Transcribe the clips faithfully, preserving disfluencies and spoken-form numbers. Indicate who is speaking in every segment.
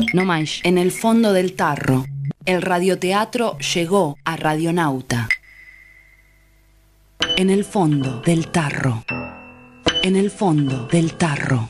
Speaker 1: No más. En el fondo del tarro, el radioteatro llegó a Radionauta. En el fondo del tarro. En el fondo del tarro.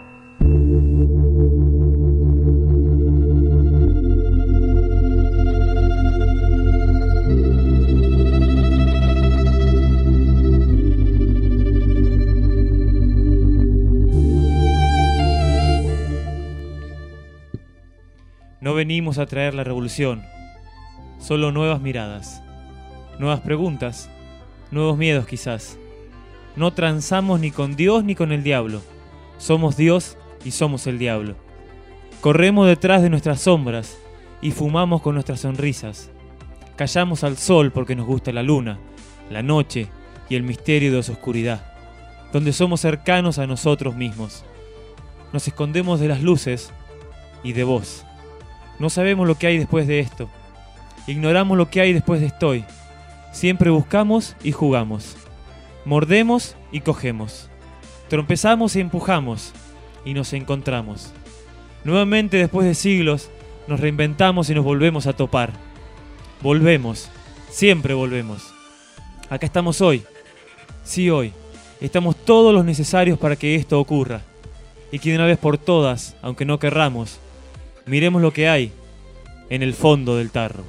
Speaker 2: No venimos a traer la revolución, solo nuevas miradas, nuevas preguntas, nuevos miedos quizás. No transamos ni con Dios ni con el diablo. Somos Dios y somos el diablo. Corremos detrás de nuestras sombras y fumamos con nuestras sonrisas. Callamos al sol porque nos gusta la luna, la noche y el misterio de su oscuridad, donde somos cercanos a nosotros mismos. Nos escondemos de las luces y de vos. No sabemos lo que hay después de esto. Ignoramos lo que hay después de estoy. Siempre buscamos y jugamos. Mordemos y cogemos. Trompezamos y empujamos. Y nos encontramos. Nuevamente, después de siglos, nos reinventamos y nos volvemos a topar. Volvemos. Siempre volvemos. Acá estamos hoy. Sí, hoy. Estamos todos los necesarios para que esto ocurra. Y que de una vez por todas, aunque no querramos, miremos lo que hay en el fondo del tarro.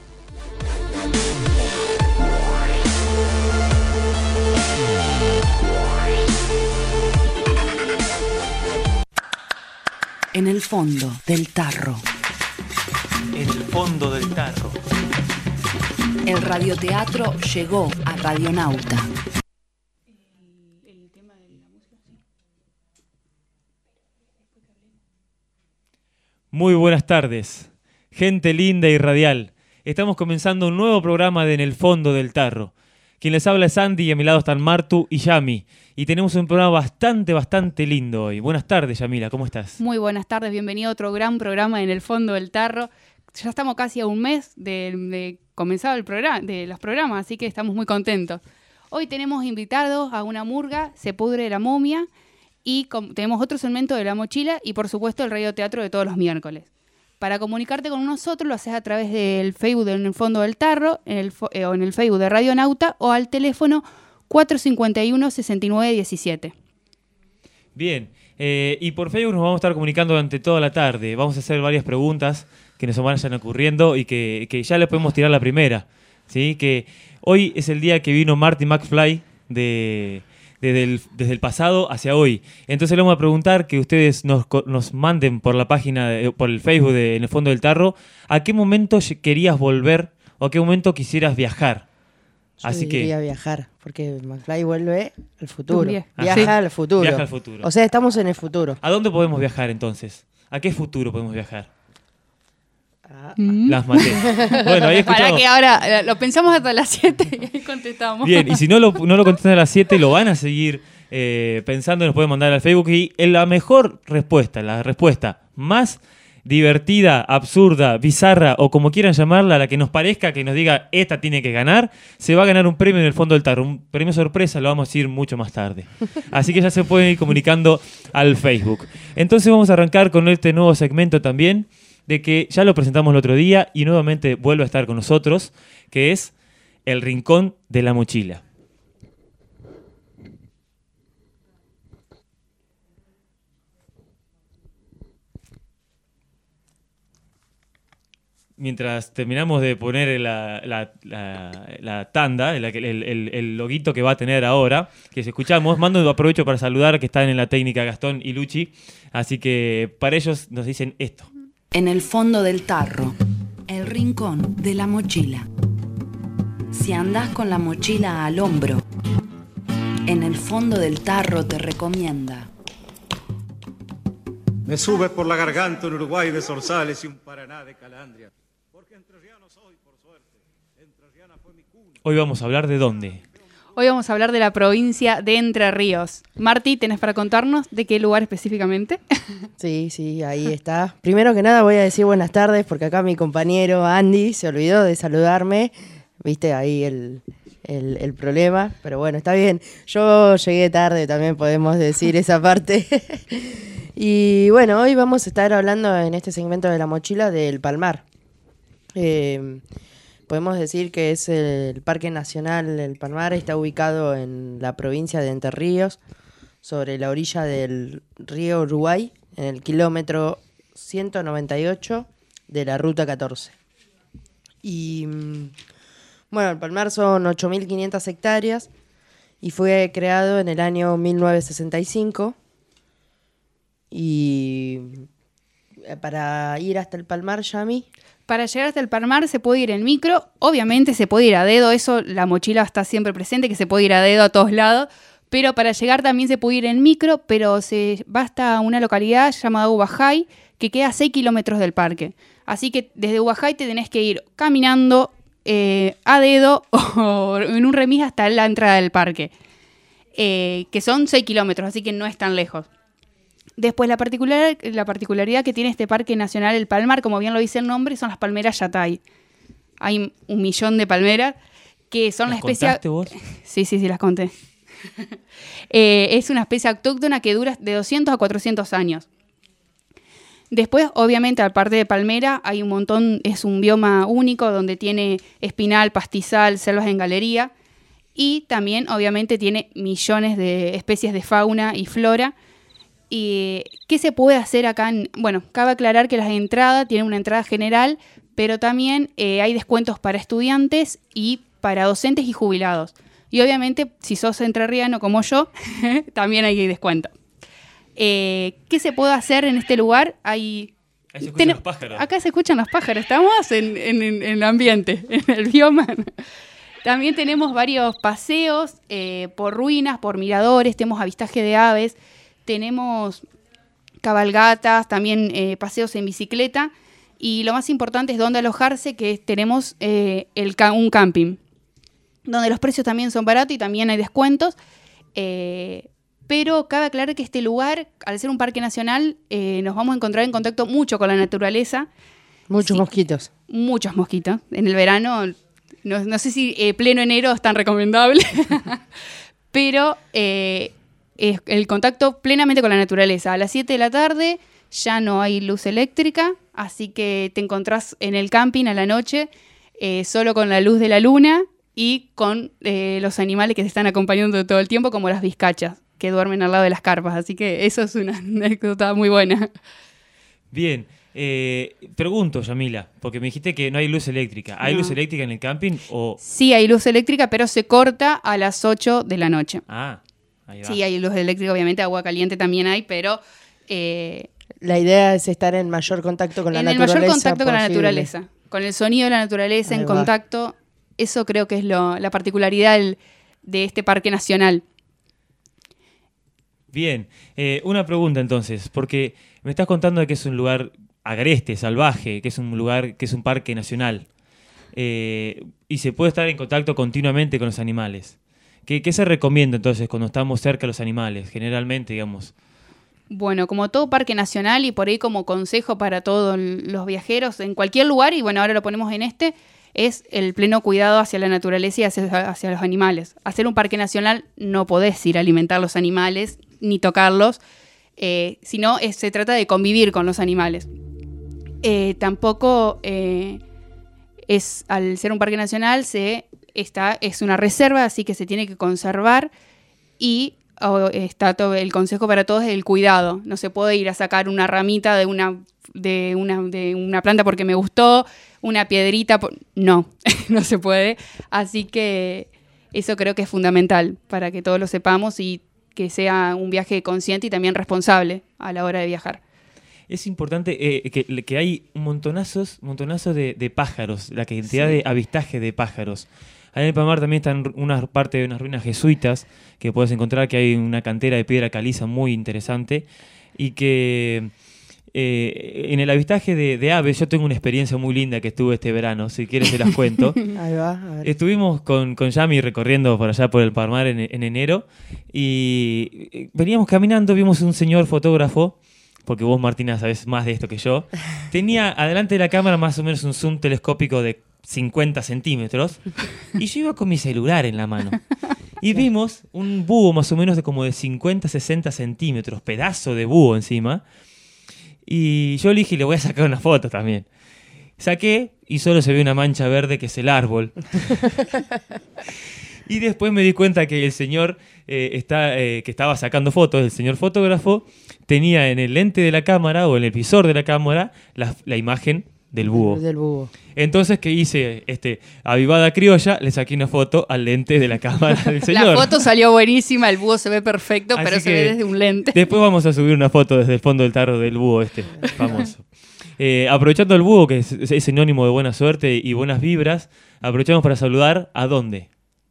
Speaker 1: En el fondo del tarro.
Speaker 2: En el fondo del tarro.
Speaker 1: El radioteatro llegó a Radionauta.
Speaker 2: Muy buenas tardes, gente linda y radial. Estamos comenzando un nuevo programa de En el fondo del tarro. Quien les habla es Andy y a mi lado están Martu y Yami. Y tenemos un programa bastante, bastante lindo hoy. Buenas tardes, Yamila, ¿cómo estás?
Speaker 3: Muy buenas tardes, bienvenido a otro gran programa de En el fondo del tarro. Ya estamos casi a un mes de, de comenzar el programa, de los programas, así que estamos muy contentos. Hoy tenemos invitados a una murga, Se pudre la momia, y com- tenemos otro segmento de La Mochila y por supuesto el radioteatro de todos los miércoles. Para comunicarte con nosotros lo haces a través del Facebook de En el fondo del tarro, en el fo- eh, o en el Facebook de Radionauta o al teléfono cuatro cinco uno, seis nueve uno siete.
Speaker 2: Bien, eh, y por Facebook nos vamos a estar comunicando durante toda la tarde. Vamos a hacer varias preguntas que nos vayan ocurriendo y que, que ya les podemos tirar la primera, ¿sí? Que hoy es el día que vino Marty McFly de... Desde el, desde el pasado hacia hoy. Entonces le vamos a preguntar que ustedes nos, nos manden por la página, de, por el Facebook de En el fondo del tarro, ¿a qué momento querías volver o a qué momento quisieras viajar?
Speaker 4: Yo
Speaker 2: Así
Speaker 4: quería
Speaker 2: que
Speaker 4: viajar, porque McFly vuelve al futuro.
Speaker 3: Bien.
Speaker 4: Viaja
Speaker 2: ¿Ah, sí?
Speaker 4: al futuro.
Speaker 2: Viaja al futuro.
Speaker 4: O sea, estamos en el futuro.
Speaker 2: ¿A dónde podemos viajar entonces? ¿A qué futuro podemos viajar?
Speaker 4: Ah,
Speaker 3: Mm.
Speaker 2: Las maté. Bueno, ahí
Speaker 3: Para
Speaker 2: escuchamos.
Speaker 3: que ahora eh, lo pensamos hasta las siete y ahí contestamos.
Speaker 2: Bien, y si no lo, no lo contestan a las siete, lo van a seguir eh, pensando, nos pueden mandar al Facebook. Y la mejor respuesta, la respuesta más divertida, absurda, bizarra o como quieran llamarla, la que nos parezca, que nos diga esta tiene que ganar, se va a ganar un premio en el fondo del tarro. Un premio sorpresa, lo vamos a decir mucho más tarde. Así que ya se pueden ir comunicando al Facebook. Entonces vamos a arrancar con este nuevo segmento también, de que ya lo presentamos el otro día y nuevamente vuelve a estar con nosotros, que es El Rincón de la Mochila. Mientras terminamos de poner la, la, la, la tanda, el, el, el, el loguito que va a tener ahora, que si escuchamos, mando aprovecho para saludar que están en la técnica Gastón y Luchi, así que para ellos nos dicen esto.
Speaker 1: En el fondo del tarro, el rincón de la mochila. Si andás con la mochila al hombro, en el fondo del tarro te recomienda.
Speaker 5: Me sube por la garganta un Uruguay de zorzales y un Paraná de calandria. Porque entrerriano soy, por suerte. Entrerriana fue mi cuna.
Speaker 2: Hoy vamos a hablar de dónde.
Speaker 3: Hoy vamos a hablar de la provincia de Entre Ríos. Marti, ¿tenés para contarnos de qué lugar específicamente?
Speaker 4: sí, sí, ahí está. Primero que nada voy a decir buenas tardes, porque acá mi compañero Andy se olvidó de saludarme. Viste ahí el, el, el problema, pero bueno, está bien. Yo llegué tarde, también podemos decir esa parte. Y bueno, hoy vamos a estar hablando en este segmento de la mochila del Palmar. Eh, podemos decir que es el Parque Nacional El Palmar, está ubicado en la provincia de Entre Ríos, sobre la orilla del río Uruguay, en el kilómetro ciento noventa y ocho de la ruta catorce. Y bueno, el Palmar son ocho mil quinientas hectáreas y fue creado en el año mil novecientos sesenta y cinco. Y para ir hasta el Palmar, Yami.
Speaker 3: Para llegar hasta el Palmar se puede ir en micro, obviamente se puede ir a dedo, eso la mochila está siempre presente, que se puede ir a dedo a todos lados, pero para llegar también se puede ir en micro, pero se va hasta una localidad llamada Ubajay, que queda a seis kilómetros del parque. Así que desde Ubajay te tenés que ir caminando eh, a dedo o en un remis hasta la entrada del parque, eh, que son seis kilómetros, así que no es tan lejos. Después, la, particular, la particularidad que tiene este Parque Nacional El Palmar, como bien lo dice el nombre, son las palmeras Yatay. Hay un millón de palmeras que son la especie...
Speaker 2: ¿Las contaste vos?
Speaker 3: Sí, sí, sí, las conté. eh, es una especie autóctona que dura de doscientos a cuatrocientos años. Después, obviamente, aparte de palmera, hay un montón, es un bioma único donde tiene espinal, pastizal, selvas en galería. Y también, obviamente, tiene millones de especies de fauna y flora. ¿Y qué se puede hacer acá? En, bueno, cabe aclarar que las entradas tienen una entrada general, pero también eh, hay descuentos para estudiantes y para docentes y jubilados. Y obviamente, si sos entrerriano como yo, también hay descuento. Eh, ¿Qué se puede hacer en este lugar? Hay,
Speaker 2: Ahí se escuchan
Speaker 3: ten,
Speaker 2: los pájaros.
Speaker 3: Acá se escuchan los pájaros, estamos en, en, en el ambiente, en el bioma. También tenemos varios paseos eh, por ruinas, por miradores, tenemos avistaje de aves, tenemos cabalgatas, también eh, paseos en bicicleta y lo más importante es dónde alojarse, que tenemos eh, el ca- un camping, donde los precios también son baratos y también hay descuentos, eh, pero cabe aclarar que este lugar, al ser un parque nacional, eh, nos vamos a encontrar en contacto mucho con la naturaleza.
Speaker 4: Muchos
Speaker 3: Sí,
Speaker 4: mosquitos.
Speaker 3: Muchos mosquitos. En el verano, no, no sé si eh, pleno enero es tan recomendable, pero... Eh, es el contacto plenamente con la naturaleza. A las siete de la tarde ya no hay luz eléctrica, así que te encontrás en el camping a la noche eh, solo con la luz de la luna y con eh, los animales que te están acompañando todo el tiempo, como las vizcachas, que duermen al lado de las carpas. Así que eso es una anécdota muy buena.
Speaker 2: Bien, eh, pregunto, Yamila, porque me dijiste que no hay luz eléctrica. ¿Hay
Speaker 3: No.
Speaker 2: luz eléctrica en el camping o...?
Speaker 3: Sí hay luz eléctrica, pero se corta a las ocho de la noche.
Speaker 2: Ah, ahí va.
Speaker 3: Sí, hay luz eléctrica, obviamente, agua caliente también hay, pero... Eh,
Speaker 4: La idea es estar en mayor contacto con la
Speaker 3: en el
Speaker 4: naturaleza.
Speaker 3: mayor contacto con la
Speaker 4: posible.
Speaker 3: naturaleza, con el sonido de la naturaleza,
Speaker 4: Ahí
Speaker 3: en
Speaker 4: va.
Speaker 3: contacto. Eso creo que es lo, la particularidad del- de este parque nacional.
Speaker 2: Bien, eh, una pregunta entonces, porque me estás contando de que es un lugar agreste, salvaje, que es un lugar, que es un parque nacional, eh, y se puede estar en contacto continuamente con los animales. ¿Qué, qué se recomienda entonces cuando estamos cerca de los animales, generalmente, digamos?
Speaker 3: Bueno, como todo parque nacional y por ahí como consejo para todos los viajeros en cualquier lugar, y bueno, ahora lo ponemos en este, es el pleno cuidado hacia la naturaleza y hacia, hacia los animales. Hacer un parque nacional no podés ir a alimentar los animales ni tocarlos, eh, sino es, se trata de convivir con los animales. Eh, tampoco eh, es, al ser un parque nacional, se está, es una reserva, así que se tiene que conservar y o, está todo, el consejo para todos es el cuidado. No se puede ir a sacar una ramita de una, de una, de una planta porque me gustó, una piedrita, por... no, no se puede. Así que eso creo que es fundamental para que todos lo sepamos y que sea un viaje consciente y también responsable a la hora de viajar.
Speaker 2: Es importante eh, que, que hay un montonazos, montonazos de, de pájaros, la cantidad
Speaker 3: Sí.
Speaker 2: de avistaje de pájaros. Ahí en el Palmar también están una parte de unas ruinas jesuitas que puedes encontrar, que hay una cantera de piedra caliza muy interesante y que eh, en el avistaje de, de aves yo tengo una experiencia muy linda que estuve este verano, si quieres se las cuento.
Speaker 4: Ahí va, a ver.
Speaker 2: Estuvimos con, con Yami recorriendo por allá por el Palmar en, en enero y eh, veníamos caminando, vimos un señor fotógrafo, porque vos, Martina, sabés más de esto que yo. Tenía adelante de la cámara más o menos un zoom telescópico de cincuenta centímetros, y yo iba con mi celular en la mano. Y vimos un búho más o menos de como de cincuenta, sesenta centímetros, pedazo de búho encima. Y yo le dije, le voy a sacar una foto también. Saqué y solo se ve una mancha verde que es el árbol. Y después me di cuenta que el señor eh, está, eh, que estaba sacando fotos, el señor fotógrafo, tenía en el lente de la cámara o en el visor de la cámara la, la imagen del búho.
Speaker 4: Del búho.
Speaker 2: Entonces, ¿qué hice? Este, avivada criolla, le saqué una foto al lente de la cámara del señor.
Speaker 3: La foto salió buenísima, el búho se ve perfecto,
Speaker 2: Así
Speaker 3: pero se
Speaker 2: que
Speaker 3: ve desde un lente.
Speaker 2: Después vamos a subir una foto desde el fondo del tarro del búho este famoso. Eh, aprovechando el búho, que es, es sinónimo de buena suerte y buenas vibras, aprovechamos para saludar ¿a dónde?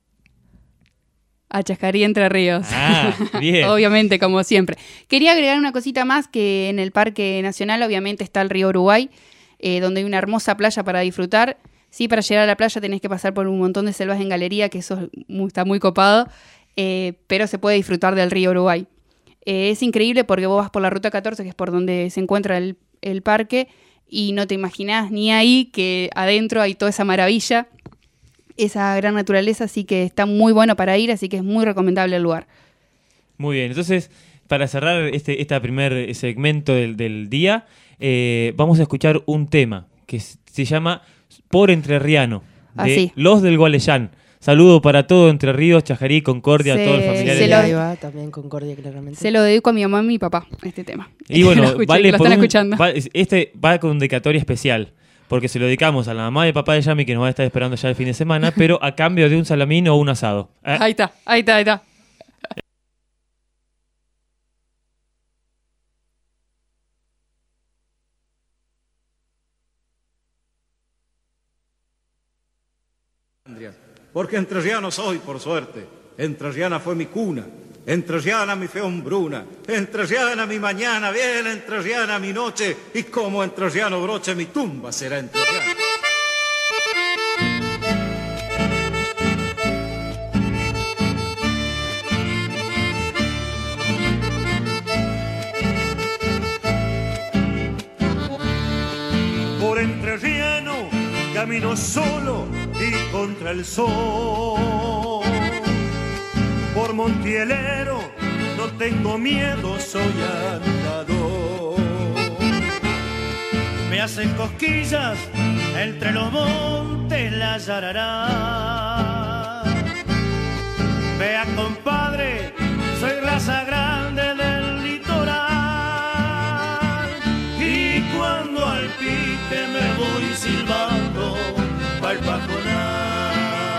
Speaker 3: A Chascarí, Entre Ríos.
Speaker 2: Ah, bien.
Speaker 3: Obviamente, como siempre. Quería agregar una cosita más, que en el Parque Nacional obviamente está el río Uruguay, eh, donde hay una hermosa playa para disfrutar. Sí, para llegar a la playa tenés que pasar por un montón de selvas en galería, que eso es muy- está muy copado, eh, pero se puede disfrutar del río Uruguay. Eh, es increíble porque vos vas por la Ruta catorce, que es por donde se encuentra el, el parque, y no te imaginás ni ahí que adentro hay toda esa maravilla, esa gran naturaleza, así que está muy bueno para ir, así que es muy recomendable el lugar.
Speaker 2: Muy bien, entonces, para cerrar este, este primer segmento del, del día, eh, vamos a escuchar un tema que s- se llama Por Entrerriano, de
Speaker 3: Así.
Speaker 2: Los del Gualeyán. Saludo para todo Entre Ríos, Chajarí, Concordia,
Speaker 3: Se-
Speaker 2: a todos los familiares.
Speaker 3: se
Speaker 4: Sí,
Speaker 3: lo-
Speaker 4: ahí va, también Concordia, claramente.
Speaker 3: Se lo dedico a mi mamá y mi papá, este tema.
Speaker 2: Y bueno,
Speaker 3: Lo escuché,
Speaker 2: vale
Speaker 3: que lo
Speaker 2: por
Speaker 3: están
Speaker 2: un-
Speaker 3: escuchando.
Speaker 2: va- este va con dedicatoria especial, porque se lo dedicamos a la mamá y el papá de Yami, que nos va a estar esperando ya el fin de semana, pero a cambio de un salamín o un asado. ¿Eh?
Speaker 3: Ahí está, ahí está, ahí está.
Speaker 5: Porque entrerriano soy, por suerte. Entrerriana fue mi cuna. Entrerriana mi fe hombruna. Entrerriana mi mañana, bien entrerriana mi noche. Y como entrerriano broche mi tumba será entrerriana.
Speaker 6: Por entrerriano camino solo y contra el sol. Por Montielero no tengo miedo, soy andador. Me hacen cosquillas entre los montes la yarará. Vea, compadre, soy raza grande del litoral. Y cuando al pique me voy silbando pa'l pajonar,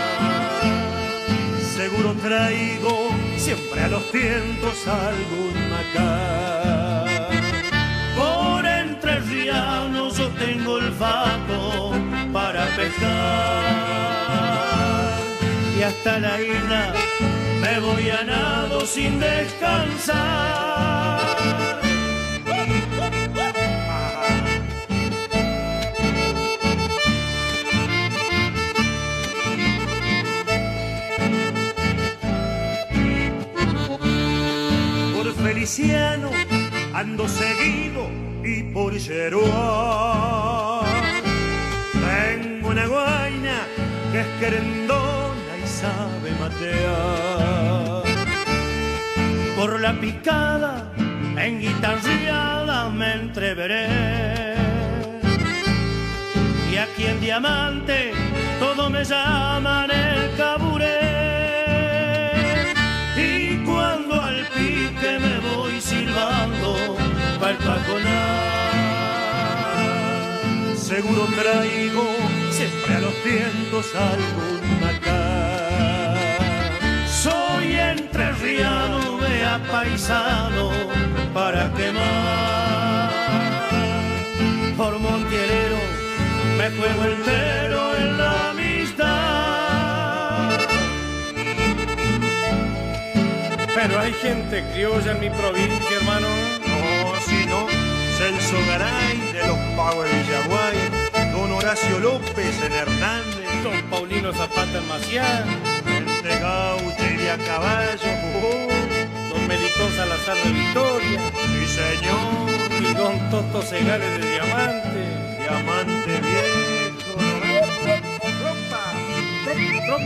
Speaker 6: seguro traigo siempre a los tientos algún macá. Por entrerrianos yo tengo olfato para pescar, y hasta la isla me voy a nado sin descansar. Por Feliciano ando seguido y por Yeroa tengo una guaina que es querendona y sabe matear. Por la picada en guitarreada me entreveré, y aquí en Diamante todo me llaman el caburé. Y cuando al pique me voy silbando pa'l pajonar, seguro traigo siempre a los vientos algún macá. Soy entrerriano, vea paisano, para quemar. Por Montielero me juego entero en la amistad.
Speaker 7: Pero hay gente criolla en mi provincia, hermano.
Speaker 6: No, si no, Celso Garay de los Pagos de Villaguay, don Horacio López en Hernández,
Speaker 7: Don Paulino Zapata en Maciá,
Speaker 6: de Gauche y de a caballo. Oh,
Speaker 7: Don Melitón Salazar de Victoria
Speaker 6: sí, señor,
Speaker 7: y Don Toto Segales de Diamante.
Speaker 6: diamante viejo.
Speaker 7: Drop.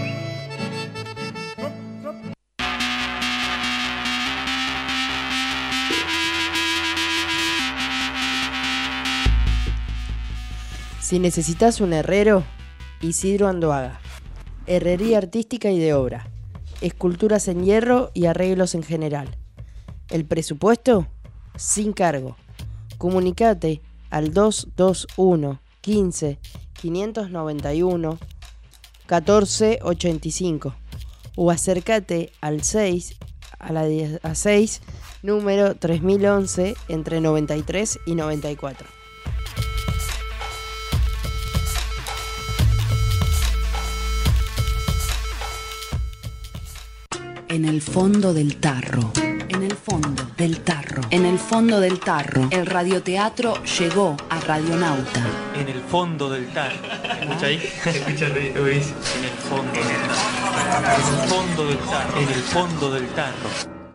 Speaker 4: Si necesitas un herrero, Isidro Andoaga. Herrería artística y de obra. Esculturas en hierro y arreglos en general. El presupuesto, sin cargo. Comunicate al dos dos uno, quince, quinientos noventa y uno, catorce ochenta y cinco o acércate al seis, a la diez, a seis, número tres mil once, entre noventa y tres y noventa y cuatro.
Speaker 1: En el fondo del tarro. En el fondo del tarro. En el fondo del tarro. El radioteatro llegó a Radionauta.
Speaker 2: En el fondo del tarro. ¿Escucha ahí? ¿Escucha lo que dice? En el fondo del tarro. En el fondo del tarro. En el fondo del tarro.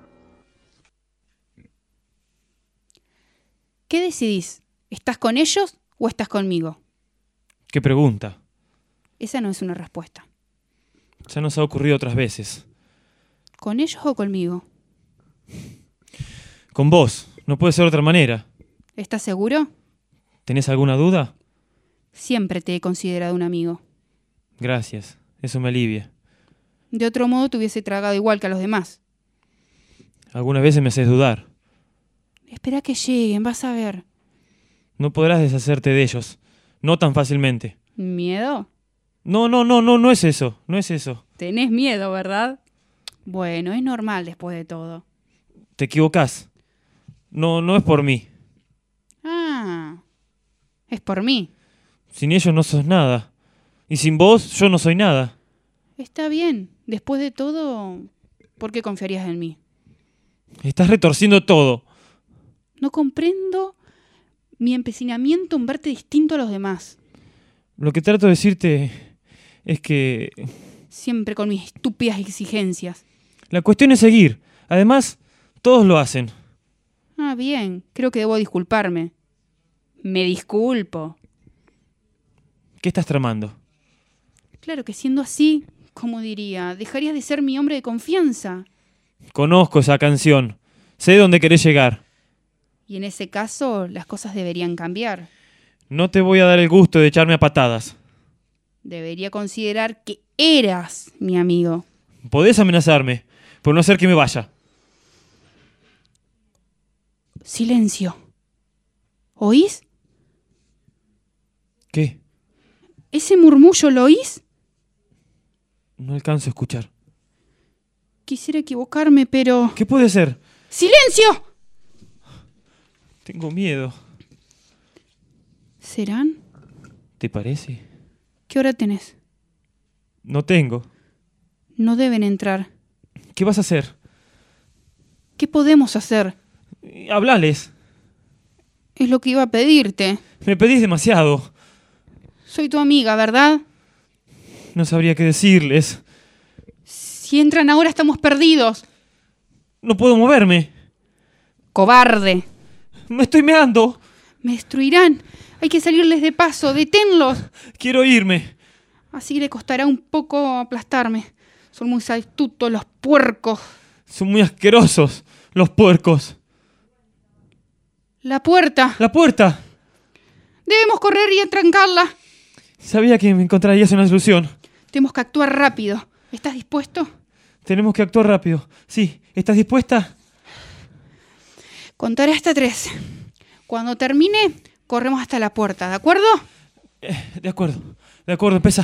Speaker 3: ¿Qué decidís? ¿Estás con ellos o estás conmigo?
Speaker 2: ¿Qué pregunta?
Speaker 3: Esa no es una respuesta.
Speaker 2: Ya nos ha ocurrido otras veces.
Speaker 3: ¿Con ellos o conmigo?
Speaker 2: Con vos. No puede ser de otra manera.
Speaker 3: ¿Estás seguro?
Speaker 2: ¿Tenés alguna duda?
Speaker 3: Siempre te he considerado un amigo.
Speaker 2: Gracias. Eso me alivia.
Speaker 3: De otro modo te hubiese tragado igual que a los demás.
Speaker 2: Algunas veces me haces dudar.
Speaker 3: Espera que lleguen, vas a ver.
Speaker 2: No podrás deshacerte de ellos. No tan fácilmente.
Speaker 3: ¿Miedo?
Speaker 2: No, no, no, no, no es eso. No es eso.
Speaker 3: Tenés miedo, ¿verdad? Bueno, es normal después de todo.
Speaker 2: Te equivocás. No, no es por mí.
Speaker 3: Ah, es por mí.
Speaker 2: Sin ellos no sos nada. Y sin vos yo no soy nada.
Speaker 3: Está bien. Después de todo, ¿por qué confiarías en mí?
Speaker 2: Estás retorciendo todo.
Speaker 3: No comprendo mi empecinamiento en verte distinto a los demás.
Speaker 2: Lo que trato de decirte es que
Speaker 3: Siempre con mis estúpidas exigencias.
Speaker 2: la cuestión es seguir. Además, todos lo hacen.
Speaker 3: Ah, bien. Creo que debo disculparme. Me disculpo.
Speaker 2: ¿Qué estás tramando?
Speaker 3: Claro que siendo así, como diría, dejarías de ser mi hombre de confianza.
Speaker 2: Conozco esa canción. Sé dónde querés llegar.
Speaker 3: Y en ese caso, las cosas deberían cambiar.
Speaker 2: No te voy a dar el gusto de echarme a patadas.
Speaker 3: Debería considerar que eras mi amigo.
Speaker 2: Podés amenazarme, por no hacer que me vaya.
Speaker 3: Silencio. ¿Oís?
Speaker 2: ¿Qué?
Speaker 3: ¿Ese murmullo lo oís?
Speaker 2: No alcanzo a escuchar.
Speaker 3: Quisiera equivocarme, pero...
Speaker 2: ¿Qué puede ser?
Speaker 3: ¡Silencio!
Speaker 2: Tengo miedo.
Speaker 3: ¿Serán?
Speaker 2: ¿Te parece?
Speaker 3: ¿Qué hora tenés?
Speaker 2: No tengo.
Speaker 3: No deben entrar.
Speaker 2: ¿Qué vas a hacer?
Speaker 3: ¿Qué podemos hacer?
Speaker 2: Hablales.
Speaker 3: Es lo que iba a pedirte.
Speaker 2: Me pedís demasiado.
Speaker 3: Soy tu amiga, ¿verdad?
Speaker 2: No sabría qué decirles.
Speaker 3: Si entran ahora estamos perdidos.
Speaker 2: No puedo moverme.
Speaker 3: ¡Cobarde!
Speaker 2: Me estoy meando.
Speaker 3: Me destruirán. Hay que salirles de paso. ¡Deténlos!
Speaker 2: Quiero irme.
Speaker 3: Así le costará un poco aplastarme. Son muy astutos los puercos.
Speaker 2: Son muy asquerosos los puercos.
Speaker 3: La puerta.
Speaker 2: ¡La puerta!
Speaker 3: Debemos correr y atrancarla.
Speaker 2: Sabía que me encontrarías una solución.
Speaker 3: Tenemos que actuar rápido. ¿Estás dispuesto?
Speaker 2: Tenemos que actuar rápido. Sí, ¿estás dispuesta?
Speaker 3: Contaré hasta tres. Cuando termine, corremos hasta la puerta, ¿de acuerdo?
Speaker 2: Eh, de acuerdo, de acuerdo, empieza.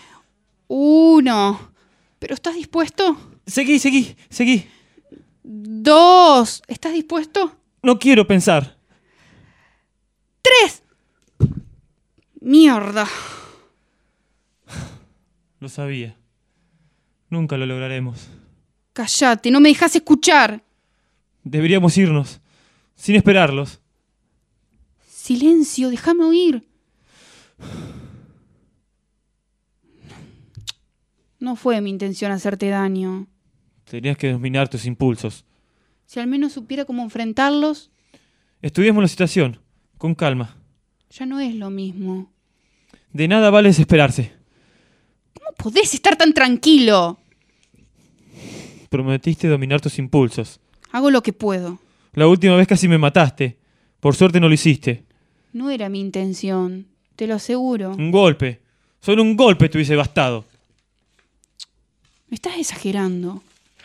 Speaker 3: Uno. ¿Pero estás dispuesto?
Speaker 2: Seguí, seguí, seguí.
Speaker 3: Dos. ¿Estás dispuesto?
Speaker 2: No quiero pensar.
Speaker 3: ¡Tres! ¡Mierda!
Speaker 2: Lo sabía. Nunca lo lograremos.
Speaker 3: Cállate, no me dejas escuchar.
Speaker 2: Deberíamos irnos, sin esperarlos.
Speaker 3: Silencio, déjame oír. No fue mi intención hacerte daño.
Speaker 2: Tenías que dominar tus impulsos.
Speaker 3: Si al menos supiera cómo enfrentarlos,
Speaker 2: Estudiemos la situación, con calma.
Speaker 3: ya no es lo mismo.
Speaker 2: De nada vale desesperarse.
Speaker 3: ¿Cómo podés estar tan tranquilo?
Speaker 2: Prometiste dominar tus impulsos.
Speaker 3: Hago lo que puedo.
Speaker 2: La última vez casi me mataste. Por suerte no lo hiciste.
Speaker 3: No era mi intención, te lo aseguro.
Speaker 2: Un golpe. Solo un golpe te hubiese bastado.
Speaker 3: Me estás exagerando.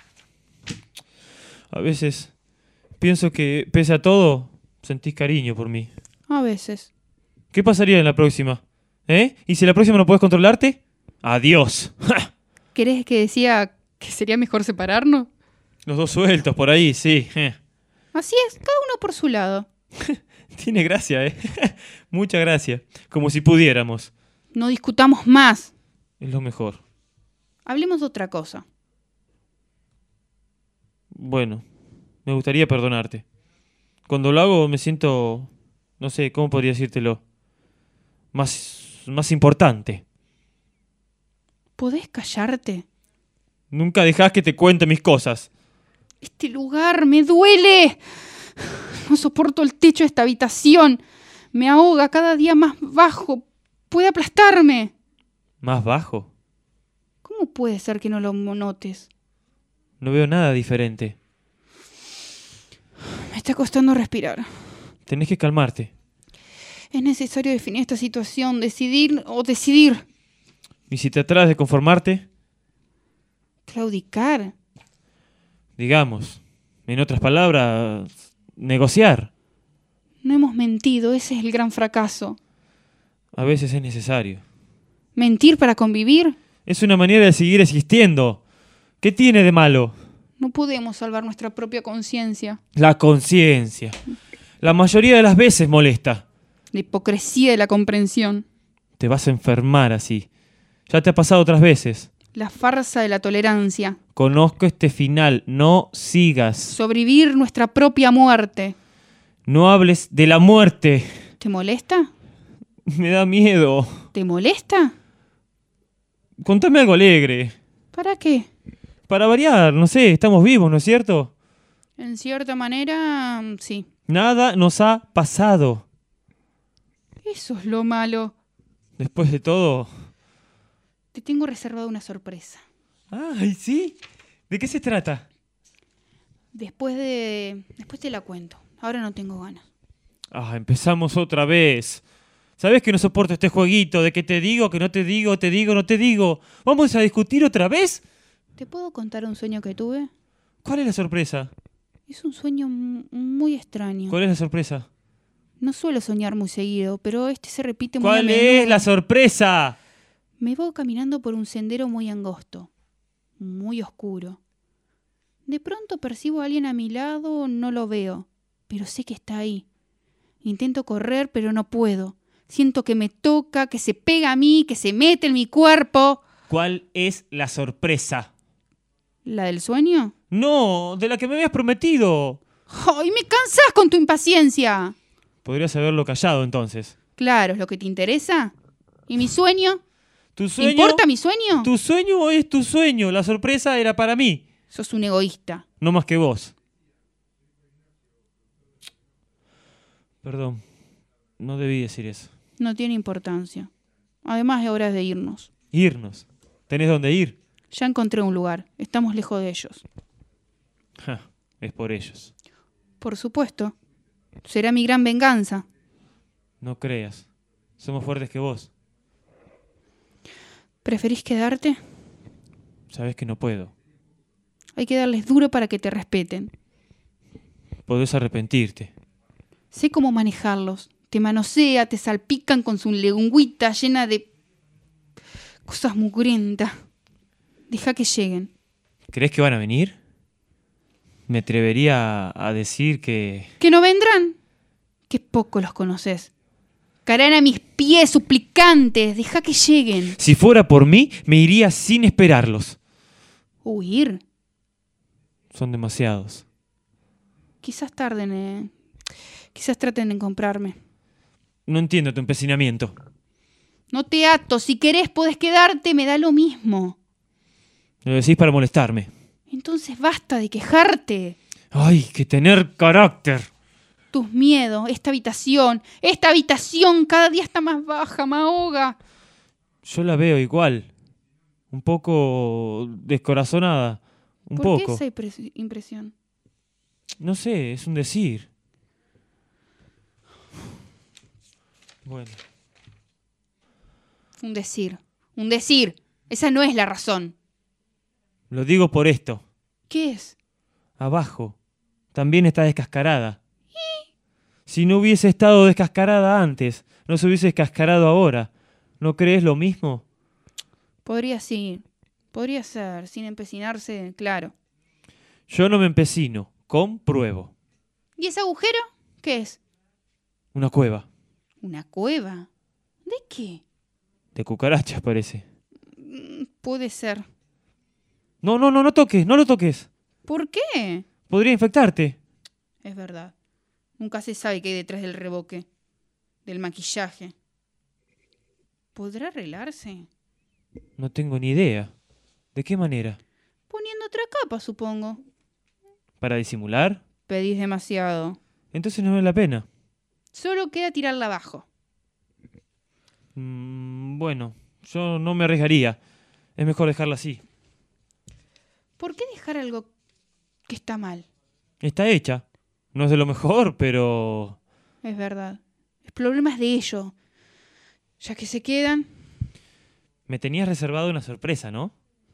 Speaker 2: A veces pienso que, pese a todo, sentís cariño por mí.
Speaker 3: A veces.
Speaker 2: ¿Qué pasaría en la próxima? ¿Eh? ¿Y si la próxima no puedes controlarte? ¡Adiós!
Speaker 3: ¿Querés que decía que sería mejor separarnos?
Speaker 2: Los dos sueltos por ahí, sí.
Speaker 3: Así es, cada uno por su lado.
Speaker 2: Tiene gracia, ¿eh? Mucha gracia. Como si pudiéramos.
Speaker 3: No discutamos más.
Speaker 2: Es lo mejor.
Speaker 3: Hablemos de otra cosa.
Speaker 2: Bueno, me gustaría perdonarte. Cuando lo hago me siento, no sé, ¿cómo podría decírtelo? Más, más importante.
Speaker 3: ¿Podés callarte?
Speaker 2: Nunca dejás que te cuente mis cosas.
Speaker 3: Este lugar me duele. No soporto el techo de esta habitación. Me ahoga cada día más bajo. Puede aplastarme.
Speaker 2: ¿Más bajo?
Speaker 3: ¿Cómo puede ser que no lo notes?
Speaker 2: No veo nada diferente.
Speaker 3: Me está costando respirar.
Speaker 2: Tenés que calmarte.
Speaker 3: Es necesario definir esta situación, decidir o decidir.
Speaker 2: ¿Y si te atrás de conformarte?
Speaker 3: Claudicar.
Speaker 2: Digamos, en otras palabras, negociar.
Speaker 3: No hemos mentido, ese es el gran fracaso.
Speaker 2: A veces es necesario.
Speaker 3: ¿Mentir para convivir?
Speaker 2: Es una manera de seguir existiendo. ¿Qué tiene de malo?
Speaker 3: No podemos salvar nuestra propia conciencia.
Speaker 2: La conciencia. La mayoría de las veces molesta.
Speaker 3: La hipocresía de la comprensión.
Speaker 2: Te vas a enfermar así. Ya te ha pasado otras veces.
Speaker 3: La farsa de la tolerancia.
Speaker 2: Conozco este final. No sigas.
Speaker 3: Sobrevivir nuestra propia muerte.
Speaker 2: No hables de la muerte.
Speaker 3: ¿Te molesta?
Speaker 2: Me da miedo.
Speaker 3: ¿Te molesta?
Speaker 2: Contame algo alegre.
Speaker 3: ¿Para qué?
Speaker 2: Para variar, no sé, estamos vivos, ¿no es cierto?
Speaker 3: En cierta manera, sí.
Speaker 2: Nada nos ha pasado.
Speaker 3: Eso es lo malo.
Speaker 2: Después de todo...
Speaker 3: Te tengo reservada una sorpresa.
Speaker 2: Ay, ¿sí? ¿De qué se trata?
Speaker 3: Después de... Después te la cuento. Ahora no tengo ganas.
Speaker 2: Ah, empezamos otra vez. ¿Sabes que no soporto este jueguito de que te digo, que no te digo, te digo, no te digo? ¿Vamos a discutir otra vez?
Speaker 3: ¿Te puedo contar un sueño que tuve?
Speaker 2: ¿Cuál es la sorpresa?
Speaker 3: Es un sueño m- muy extraño.
Speaker 2: ¿Cuál es la sorpresa?
Speaker 3: No suelo soñar muy seguido, pero este se repite muy a
Speaker 2: ¿Cuál
Speaker 3: menudo.
Speaker 2: es la sorpresa?
Speaker 3: Me voy caminando por un sendero muy angosto, muy oscuro. De pronto percibo a alguien a mi lado, no lo veo, pero sé que está ahí. Intento correr, pero no puedo. Siento que me toca, que se pega a mí, que se mete en mi cuerpo.
Speaker 2: ¿Cuál es la sorpresa?
Speaker 3: ¿La del sueño?
Speaker 2: No, de la que me habías prometido.
Speaker 3: ¡Ay, me cansás con tu impaciencia!
Speaker 2: Podrías haberlo callado entonces.
Speaker 3: Claro, ¿es lo que te interesa? ¿Y mi sueño?
Speaker 2: ¿Tu
Speaker 3: ¿Te
Speaker 2: sueño?
Speaker 3: importa mi sueño?
Speaker 2: Tu sueño es tu sueño. La sorpresa era para mí.
Speaker 3: Sos un egoísta.
Speaker 2: No más que vos. Perdón. No debí decir eso.
Speaker 3: No tiene importancia. Además, es hora de irnos.
Speaker 2: Irnos. ¿Tenés dónde ir?
Speaker 3: Ya encontré un lugar. Estamos lejos de ellos.
Speaker 2: Ja, es por ellos.
Speaker 3: Por supuesto. Será mi gran venganza.
Speaker 2: No creas. Somos fuertes que vos.
Speaker 3: ¿Preferís quedarte?
Speaker 2: Sabés que no puedo.
Speaker 3: Hay que darles duro para que te respeten.
Speaker 2: Podés arrepentirte.
Speaker 3: Sé cómo manejarlos. Te manosea, te salpican con su lengüita llena de cosas mugrientas. Deja que lleguen.
Speaker 2: ¿Crees que van a venir? Me atrevería a decir que...
Speaker 3: ¿Que no vendrán? Qué poco los conoces. Caerán a mis pies suplicantes. Deja que lleguen.
Speaker 2: Si fuera por mí, me iría sin esperarlos.
Speaker 3: ¿Huir?
Speaker 2: Son demasiados.
Speaker 3: Quizás tarden, eh. Quizás traten de comprarme.
Speaker 2: No entiendo tu empecinamiento.
Speaker 3: No te ato. Si querés podés quedarte, me da lo mismo.
Speaker 2: Lo decís para molestarme.
Speaker 3: Entonces basta de quejarte.
Speaker 2: ¡Ay, que tener carácter!
Speaker 3: Tus miedos, esta habitación, esta habitación cada día está más baja, me ahoga.
Speaker 2: Yo la veo igual. un poco descorazonada. Un
Speaker 3: ¿Por
Speaker 2: poco.
Speaker 3: qué esa impres- impresión?
Speaker 2: No sé, es un decir. Bueno,
Speaker 3: Un decir. Un decir. Esa no es la razón.
Speaker 2: lo digo por esto.
Speaker 3: ¿Qué es?
Speaker 2: Abajo también está descascarada. Si no hubiese estado descascarada antes, no se hubiese descascarado ahora. ¿No crees lo mismo?
Speaker 3: Podría sí. Podría ser, sin empecinarse, claro.
Speaker 2: Yo no me empecino, compruebo.
Speaker 3: ¿Y ese agujero? ¿Qué es?
Speaker 2: Una cueva.
Speaker 3: ¿Una cueva? ¿De qué?
Speaker 2: De cucarachas parece.
Speaker 3: Mm, Puede ser.
Speaker 2: No, no, no, no toques, no lo toques.
Speaker 3: ¿Por qué?
Speaker 2: Podría infectarte.
Speaker 3: Es verdad. Nunca se sabe qué hay detrás del reboque. Del maquillaje. ¿Podrá arreglarse?
Speaker 2: No tengo ni idea. ¿De qué manera?
Speaker 3: Poniendo otra capa, supongo.
Speaker 2: ¿Para disimular?
Speaker 3: Pedís demasiado.
Speaker 2: Entonces no vale la pena.
Speaker 3: Solo queda tirarla abajo.
Speaker 2: Mm, bueno, yo no me arriesgaría. Es mejor dejarla así.
Speaker 3: ¿Por qué dejar algo que está mal?
Speaker 2: Está hecha. No es de lo mejor, pero...
Speaker 3: Es verdad. El problema es de ello. Ya que se quedan,
Speaker 2: Me tenías reservado una sorpresa, ¿no?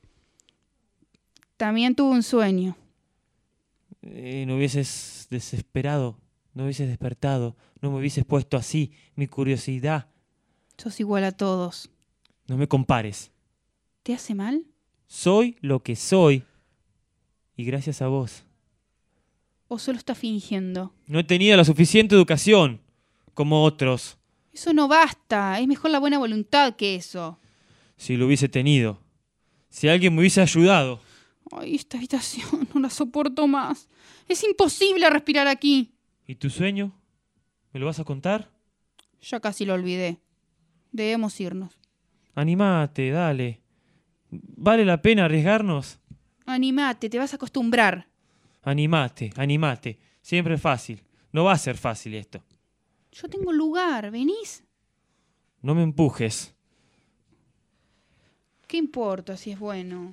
Speaker 3: también tuve un sueño.
Speaker 2: Eh, no hubieses desesperado, no hubieses despertado, no me hubieses puesto así, mi curiosidad.
Speaker 3: Sos igual a todos.
Speaker 2: No me compares.
Speaker 3: ¿Te hace mal?
Speaker 2: Soy lo que soy. Y gracias a vos.
Speaker 3: ¿O solo estás fingiendo?
Speaker 2: No he tenido la suficiente educación, como otros.
Speaker 3: Eso no basta. Es mejor la buena voluntad que eso.
Speaker 2: Si lo hubiese tenido. Si alguien me hubiese ayudado.
Speaker 3: Ay, esta habitación no la soporto más. Es imposible respirar aquí.
Speaker 2: ¿Y tu sueño? ¿Me lo vas a contar?
Speaker 3: Ya casi lo olvidé. Debemos irnos.
Speaker 2: Animate, dale. ¿Vale la pena arriesgarnos?
Speaker 3: Animate, te vas a acostumbrar.
Speaker 2: Animate, animate. Siempre es fácil. No va a ser fácil esto.
Speaker 3: Yo tengo lugar, ¿venís?
Speaker 2: No me empujes.
Speaker 3: ¿Qué importa si es bueno?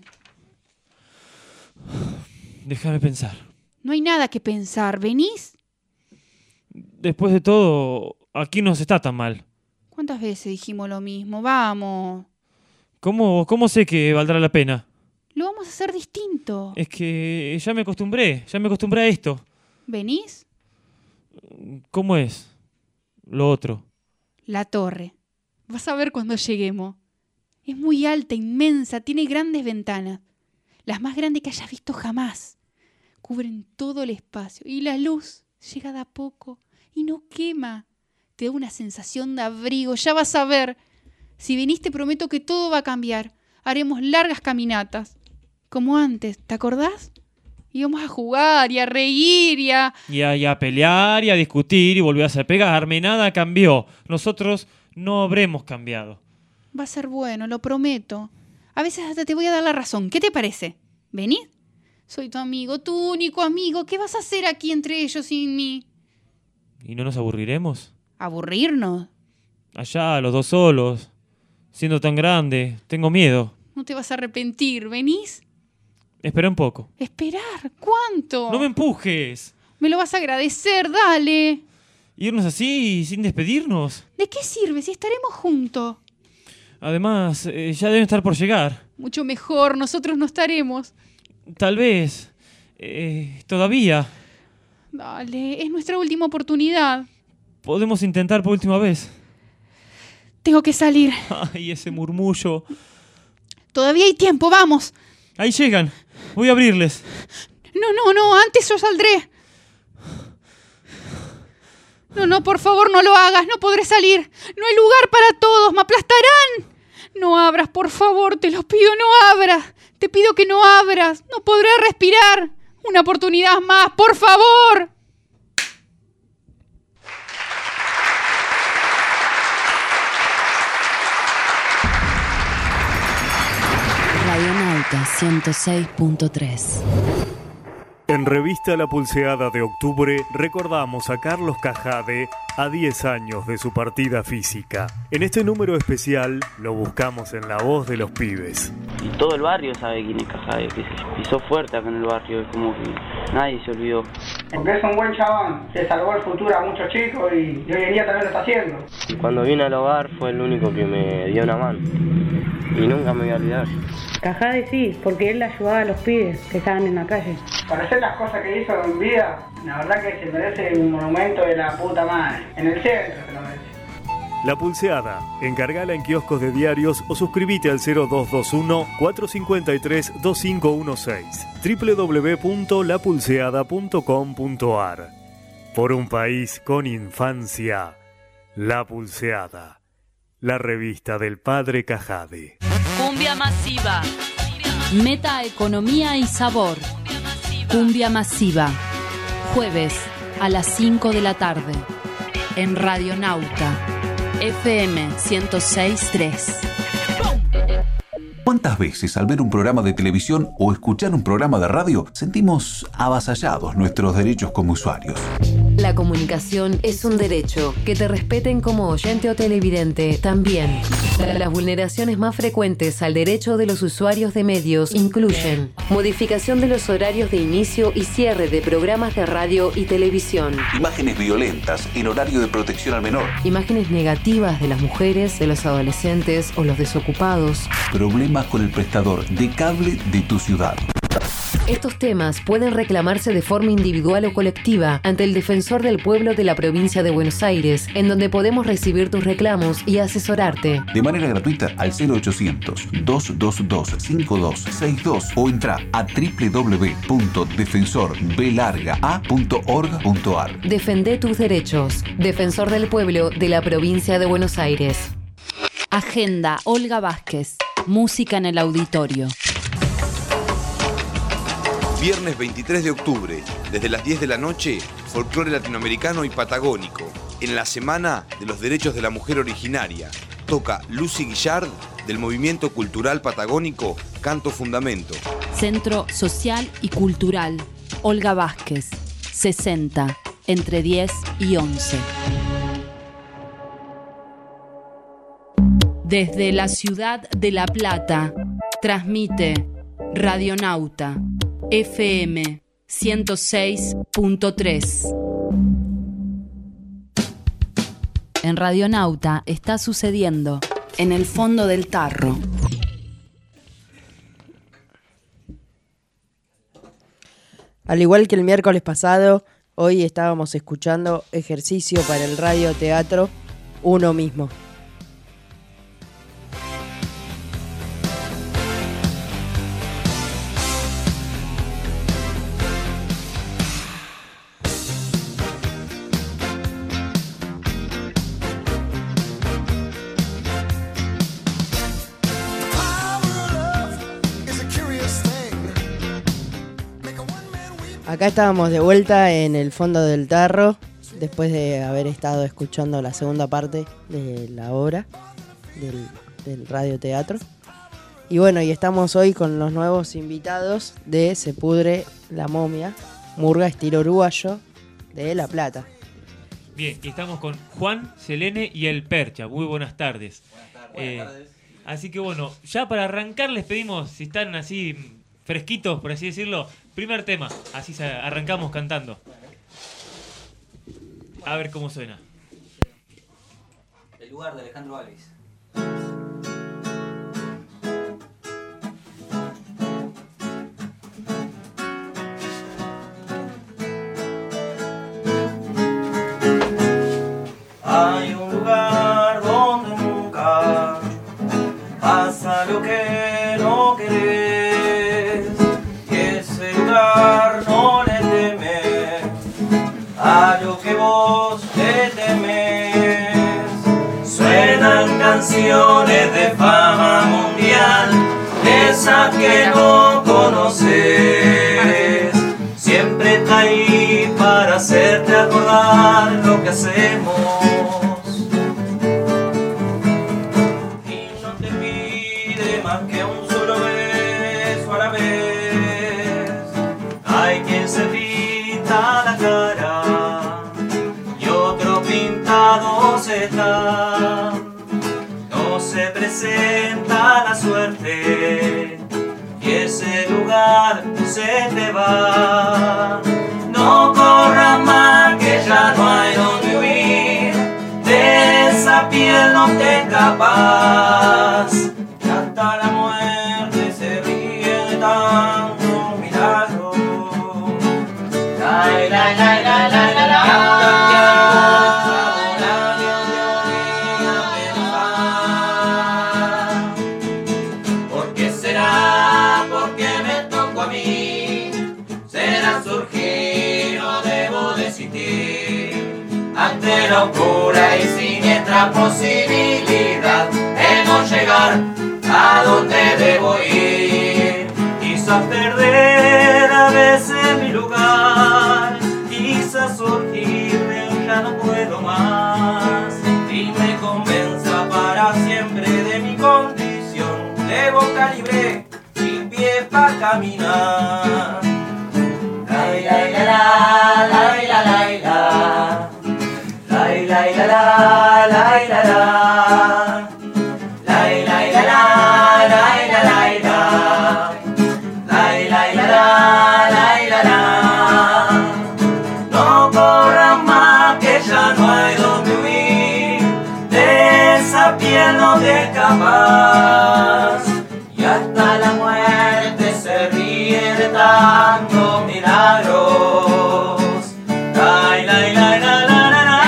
Speaker 2: Déjame pensar.
Speaker 3: No hay nada que pensar, ¿venís?
Speaker 2: Después de todo, aquí no se está tan mal.
Speaker 3: ¿Cuántas veces dijimos lo mismo? Vamos.
Speaker 2: ¿Cómo, cómo sé que valdrá la pena?
Speaker 3: Lo vamos a hacer distinto.
Speaker 2: Es que ya me acostumbré, ya me acostumbré a esto.
Speaker 3: ¿Venís?
Speaker 2: ¿Cómo es? Lo otro.
Speaker 3: La torre. Vas a ver cuando lleguemos. Es muy alta, inmensa, tiene grandes ventanas. Las más grandes que hayas visto jamás. Cubren todo el espacio. Y la luz llega de a poco y no quema. Te da una sensación de abrigo. Ya vas a ver. Si venís te prometo que todo va a cambiar. Haremos largas caminatas. Como antes, ¿te acordás? Íbamos a jugar y a reír y a...
Speaker 2: Y a, y a pelear y a discutir y volvías a pegarme. Nada cambió. Nosotros no habremos cambiado.
Speaker 3: Va a ser bueno, lo prometo. A veces hasta te voy a dar la razón. ¿Qué te parece? ¿Venís? Soy tu amigo, tu único amigo. ¿Qué vas a hacer aquí entre ellos sin mí?
Speaker 2: ¿Y no nos aburriremos?
Speaker 3: ¿Aburrirnos?
Speaker 2: Allá, los dos solos. Siendo tan grande, tengo miedo.
Speaker 3: No te vas a arrepentir. ¿Venís?
Speaker 2: Espera un poco.
Speaker 3: ¿Esperar? ¿Cuánto?
Speaker 2: ¡No me empujes!
Speaker 3: Me lo vas a agradecer, dale.
Speaker 2: ¿Irnos así, sin despedirnos?
Speaker 3: ¿De qué sirve si estaremos juntos?
Speaker 2: Además, eh, ya deben estar por llegar.
Speaker 3: Mucho mejor, nosotros no estaremos.
Speaker 2: Tal vez. Eh, todavía.
Speaker 3: Dale, es nuestra última oportunidad.
Speaker 2: Podemos intentar por última vez.
Speaker 3: Tengo que salir.
Speaker 2: Ay, ese murmullo.
Speaker 3: Todavía hay tiempo, vamos.
Speaker 2: Ahí llegan. Voy a abrirles.
Speaker 3: No, no, no, antes yo saldré. No, no, por favor, no lo hagas, no podré salir. No hay lugar para todos, me aplastarán. No abras, por favor, te lo pido, no abras. Te pido que no abras, no podré respirar. Una oportunidad más, por favor.
Speaker 1: Radionauta ciento seis punto tres.
Speaker 6: En Revista La Pulseada de octubre recordamos a Carlos Cajade a diez años de su partida física. En este número especial lo buscamos en la voz de los pibes.
Speaker 8: y todo el barrio sabe quién es Cajade, que se pisó fuerte acá en el barrio, es como que nadie se olvidó.
Speaker 9: Porque es un buen chabón, se salvó el futuro a muchos chicos y, y hoy en día también lo está haciendo.
Speaker 8: Cuando vine al hogar fue el único que me dio una mano y nunca me voy a olvidar.
Speaker 10: Cajade sí, porque él ayudaba a los pibes que estaban en la calle.
Speaker 9: Para hacer las cosas que hizo en vida, la verdad que se merece un monumento de la puta madre. En el centro se lo merece.
Speaker 6: La Pulseada. Encargala en kioscos de diarios o suscríbete al cero dos dos uno, cuatro cinco tres, dos cinco uno seis. doble u doble u doble u punto la pulseada punto com punto a r. Por un país con infancia. La Pulseada. La revista del padre Cajade.
Speaker 1: Cumbia masiva. Meta economía y sabor. Cumbia masiva. Jueves a las cinco de la tarde. En Radionauta. F M ciento seis punto tres.
Speaker 11: ¿Cuántas veces al ver un programa de televisión o escuchar un programa de radio sentimos avasallados nuestros derechos como usuarios?
Speaker 12: La comunicación es un derecho. Que te respeten como oyente o televidente también. Las vulneraciones más frecuentes al derecho de los usuarios de medios incluyen modificación de los horarios de inicio y cierre de programas de radio y televisión,
Speaker 11: Imágenes violentas en horario de protección al menor,
Speaker 12: imágenes negativas de las mujeres, de los adolescentes o los desocupados,
Speaker 11: problemas con el prestador de cable de tu ciudad.
Speaker 12: Estos temas pueden reclamarse de forma individual o colectiva ante el Defensor del Pueblo de la Provincia de Buenos Aires, en donde podemos recibir tus reclamos y asesorarte.
Speaker 11: De manera gratuita al cero ochocientos, dos dos dos, cinco dos seis dos o entra a doble u doble u doble u punto defensor b larga a punto org punto a r.
Speaker 12: Defende tus derechos. Defensor del Pueblo de la Provincia de Buenos Aires.
Speaker 1: Agenda Olga Vázquez. Música en el auditorio.
Speaker 13: Viernes veintitrés de octubre, desde las diez de la noche, folclore latinoamericano y patagónico. En la Semana de los Derechos de la Mujer Originaria, toca Lucy Guillard, del Movimiento Cultural Patagónico Canto Fundamento.
Speaker 1: Centro Social y Cultural Olga Vázquez, sesenta, entre diez y once. Desde la ciudad de La Plata, transmite Radionauta, F M ciento seis punto tres. En Radionauta está sucediendo en el fondo del tarro.
Speaker 4: Al igual que el miércoles pasado, hoy estábamos escuchando ejercicio para el radioteatro Uno Mismo. Acá estábamos de vuelta en el fondo del tarro, después de haber estado escuchando la segunda parte de la obra del, del radioteatro. Y bueno, y estamos hoy con los nuevos invitados de Se Pudre la Momia, murga estilo uruguayo de La Plata.
Speaker 2: Bien, y estamos con Juan, Selene y el Percha. Muy buenas tardes.
Speaker 14: Buenas tardes. Buenas tardes.
Speaker 2: Eh, así que bueno, ya para arrancar les pedimos, si están así fresquitos, por así decirlo, primer tema, así arrancamos cantando. A ver cómo suena.
Speaker 14: El lugar de Alejandro Alves.
Speaker 15: Hay un lugar donde nunca pasa lo que no querés, y ese lugar no le teme a lo que vos le temes. Suenan canciones de fama mundial, esas que no conoces. Siempre está ahí para hacerte acordar lo que hacemos. Y no te pide más que un solo beso a la vez. Hay quien se pinta la cara y otro pintado se está. No se presenta la suerte y ese lugar se te va. No corras más que ya no hay donde huir, de esa piel no te escapas. Y hasta la muerte se ríe de tanto milagro. La, la, la, la, la, la, la. ¿Por qué será? ¿Por qué me tocó a mí? ¿Será surgir o debo desistir? Ante la oscura y siniestra posibilidad de no llegar a donde debo ir. Quizás perder a veces mi lugar, quizás surgir de un ya no puedo más, y me convenza para siempre de mi condición de boca libre y pie para caminar. La la la la la la la la. Lai lai la la, lai la la. Lai lai la la, lai la lai la. Lai lai la la, lai la la. No corras más que ya no hay donde huir, de esa piel no te escapas. Y hasta la muerte se ríe de tantos milagros. Lai lai lai la la.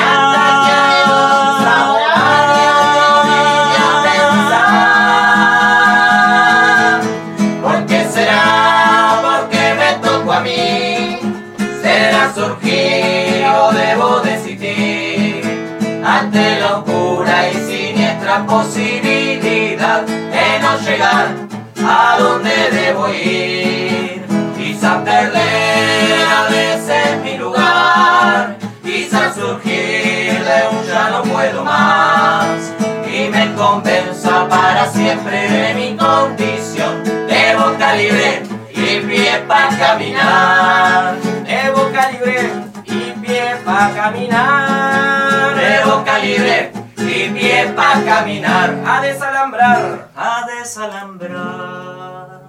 Speaker 15: Surgir o debo decidir ante la oscura y siniestra posibilidad de no llegar a donde debo ir. Quizás perder a veces mi lugar, quizás surgir de un ya no puedo más, y me convenza para siempre de mi condición de boca libre y pie para caminar. De boca libre y pie pa' caminar. De boca libre y pie pa' caminar. A desalambrar, a desalambrar.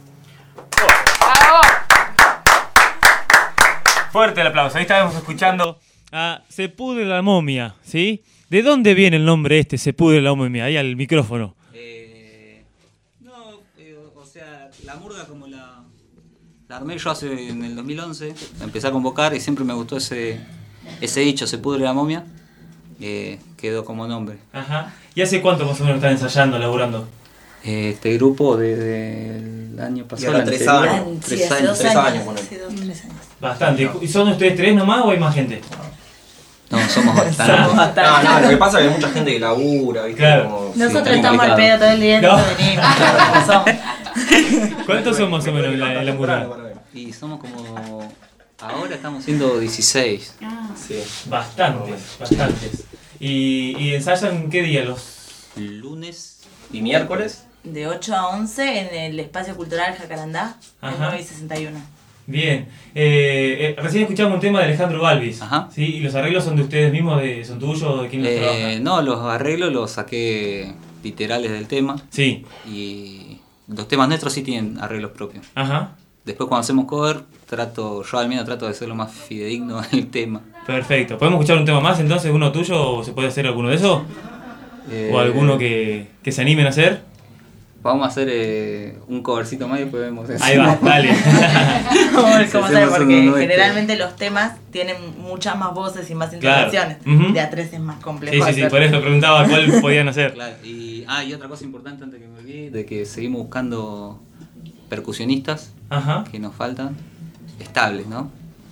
Speaker 2: Fuerte el aplauso. Ahí estábamos escuchando a Se pudre la momia, ¿sí? ¿De dónde viene el nombre este, Se pudre la momia? Ahí al micrófono.
Speaker 14: Eh, no, eh, o sea, la murga como la... La armé yo hace, en el dos mil once, empecé a convocar y siempre me gustó ese, ese dicho, Se pudre la momia, eh, quedó como nombre.
Speaker 2: Ajá. ¿Y hace cuánto más o menos están ensayando, laburando?
Speaker 14: Eh, este grupo desde el año pasado.
Speaker 16: Ya tres años.
Speaker 14: Tres
Speaker 16: Sí, hace
Speaker 14: años.
Speaker 16: dos Tres años, años,
Speaker 14: años.
Speaker 16: hace dos, tres años.
Speaker 2: Bastante. ¿Y son ustedes tres nomás o hay más gente?
Speaker 14: No, somos bastantes.
Speaker 16: No, no, lo que pasa es que hay mucha gente que labura, ¿viste?
Speaker 2: Claro.
Speaker 16: Como,
Speaker 17: Nosotros
Speaker 16: sí,
Speaker 17: estamos al pedo todo el día,
Speaker 2: No.
Speaker 17: no venimos. Claro, somos.
Speaker 2: ¿Cuántos son más o menos en la, en la murga?
Speaker 14: Y somos como... Ahora estamos siendo dieciséis.
Speaker 17: Ah.
Speaker 16: Sí.
Speaker 2: Bastantes, bastantes. ¿Y, y ensayan qué día? ¿Los
Speaker 14: lunes
Speaker 16: y miércoles?
Speaker 17: De ocho a once en el Espacio Cultural Jacarandá, en
Speaker 2: Ajá.
Speaker 17: nueve y sesenta y uno.
Speaker 2: Bien. Eh, eh, recién escuchamos un tema de Alejandro Balvis.
Speaker 14: Ajá.
Speaker 2: ¿Sí? ¿Y los arreglos son de ustedes mismos? De, ¿Son tuyos o de quién los trabaja?
Speaker 14: Eh, no, los arreglos los saqué literales del tema.
Speaker 2: Sí.
Speaker 14: Y los temas nuestros sí tienen arreglos propios.
Speaker 2: Ajá.
Speaker 14: Después cuando hacemos cover, trato, yo al menos trato de ser lo más fidedigno del tema.
Speaker 2: Perfecto. ¿Podemos escuchar un tema más entonces? ¿Uno tuyo o se puede hacer alguno de esos?
Speaker 14: Eh,
Speaker 2: ¿O alguno que, que se animen a hacer?
Speaker 14: Vamos a hacer eh, un covercito más y después vemos eso.
Speaker 2: Ahí va, dale.
Speaker 17: Vamos a ver cómo
Speaker 14: Si
Speaker 17: sale,
Speaker 14: hacemos
Speaker 17: porque
Speaker 14: uno nuestro.
Speaker 17: generalmente los temas tienen muchas más voces y más
Speaker 2: Claro.
Speaker 17: intervenciones.
Speaker 2: Ujú.
Speaker 17: De a tres es más complejo.
Speaker 2: Sí, sí, sí,
Speaker 17: hacer.
Speaker 2: por eso preguntaba cuál podían hacer.
Speaker 14: Claro, y, ah, y otra cosa importante antes que me olvide, de que seguimos buscando percusionistas
Speaker 2: Ajá.
Speaker 14: que nos faltan, estables, ¿no?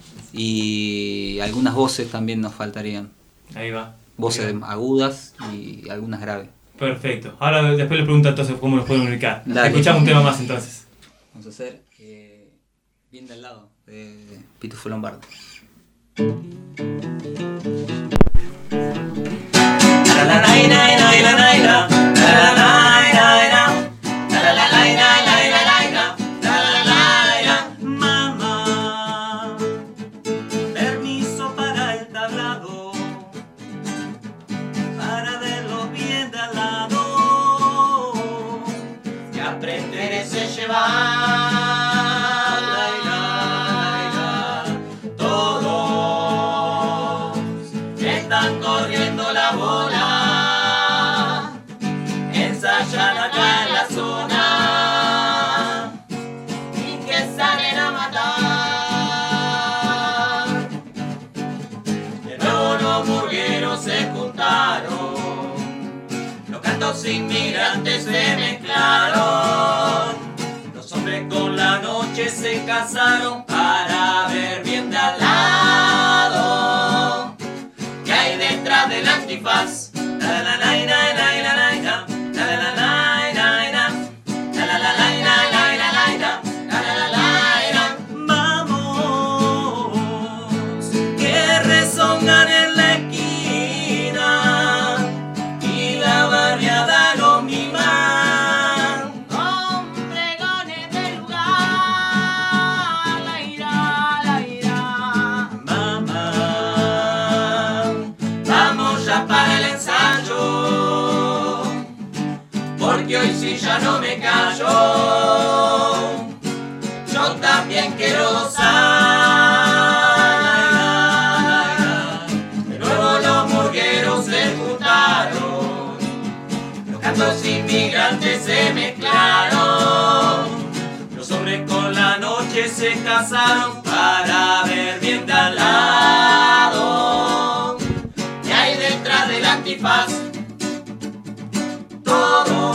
Speaker 14: Y algunas voces también nos faltarían.
Speaker 2: Ahí va.
Speaker 14: Voces
Speaker 2: Ahí va.
Speaker 14: agudas y algunas graves.
Speaker 2: Perfecto. Ahora después le pregunto entonces cómo nos pueden ubicar.
Speaker 14: Dale.
Speaker 2: Escuchamos un tema más entonces.
Speaker 14: Vamos a hacer eh, Bien del lado, de Pitufo Lombardo.
Speaker 15: Mamá, permiso para el tablado, para verlo bien de al lado, y aprender ese llevar. tantos inmigrantes se mezclaron. Los hombres con la noche se casaron para ver bien de al lado. ¿Qué hay detrás del antifaz? La la la la la la la la la la la la la la la la. Vamos, que rezongan en la esquina y la barriada lo miman con pregones del lugar. La ira, la ira. Mamá, vamos ya para el ensayo, porque hoy sí ya no me callo. Yo también quiero gozar. De nuevo los murgueros se juntaron, los cantos inmigrantes se mezclaron, los hombres con la noche se casaron para ver bien de al lado. ¿Qué hay detrás del antifaz? Todo,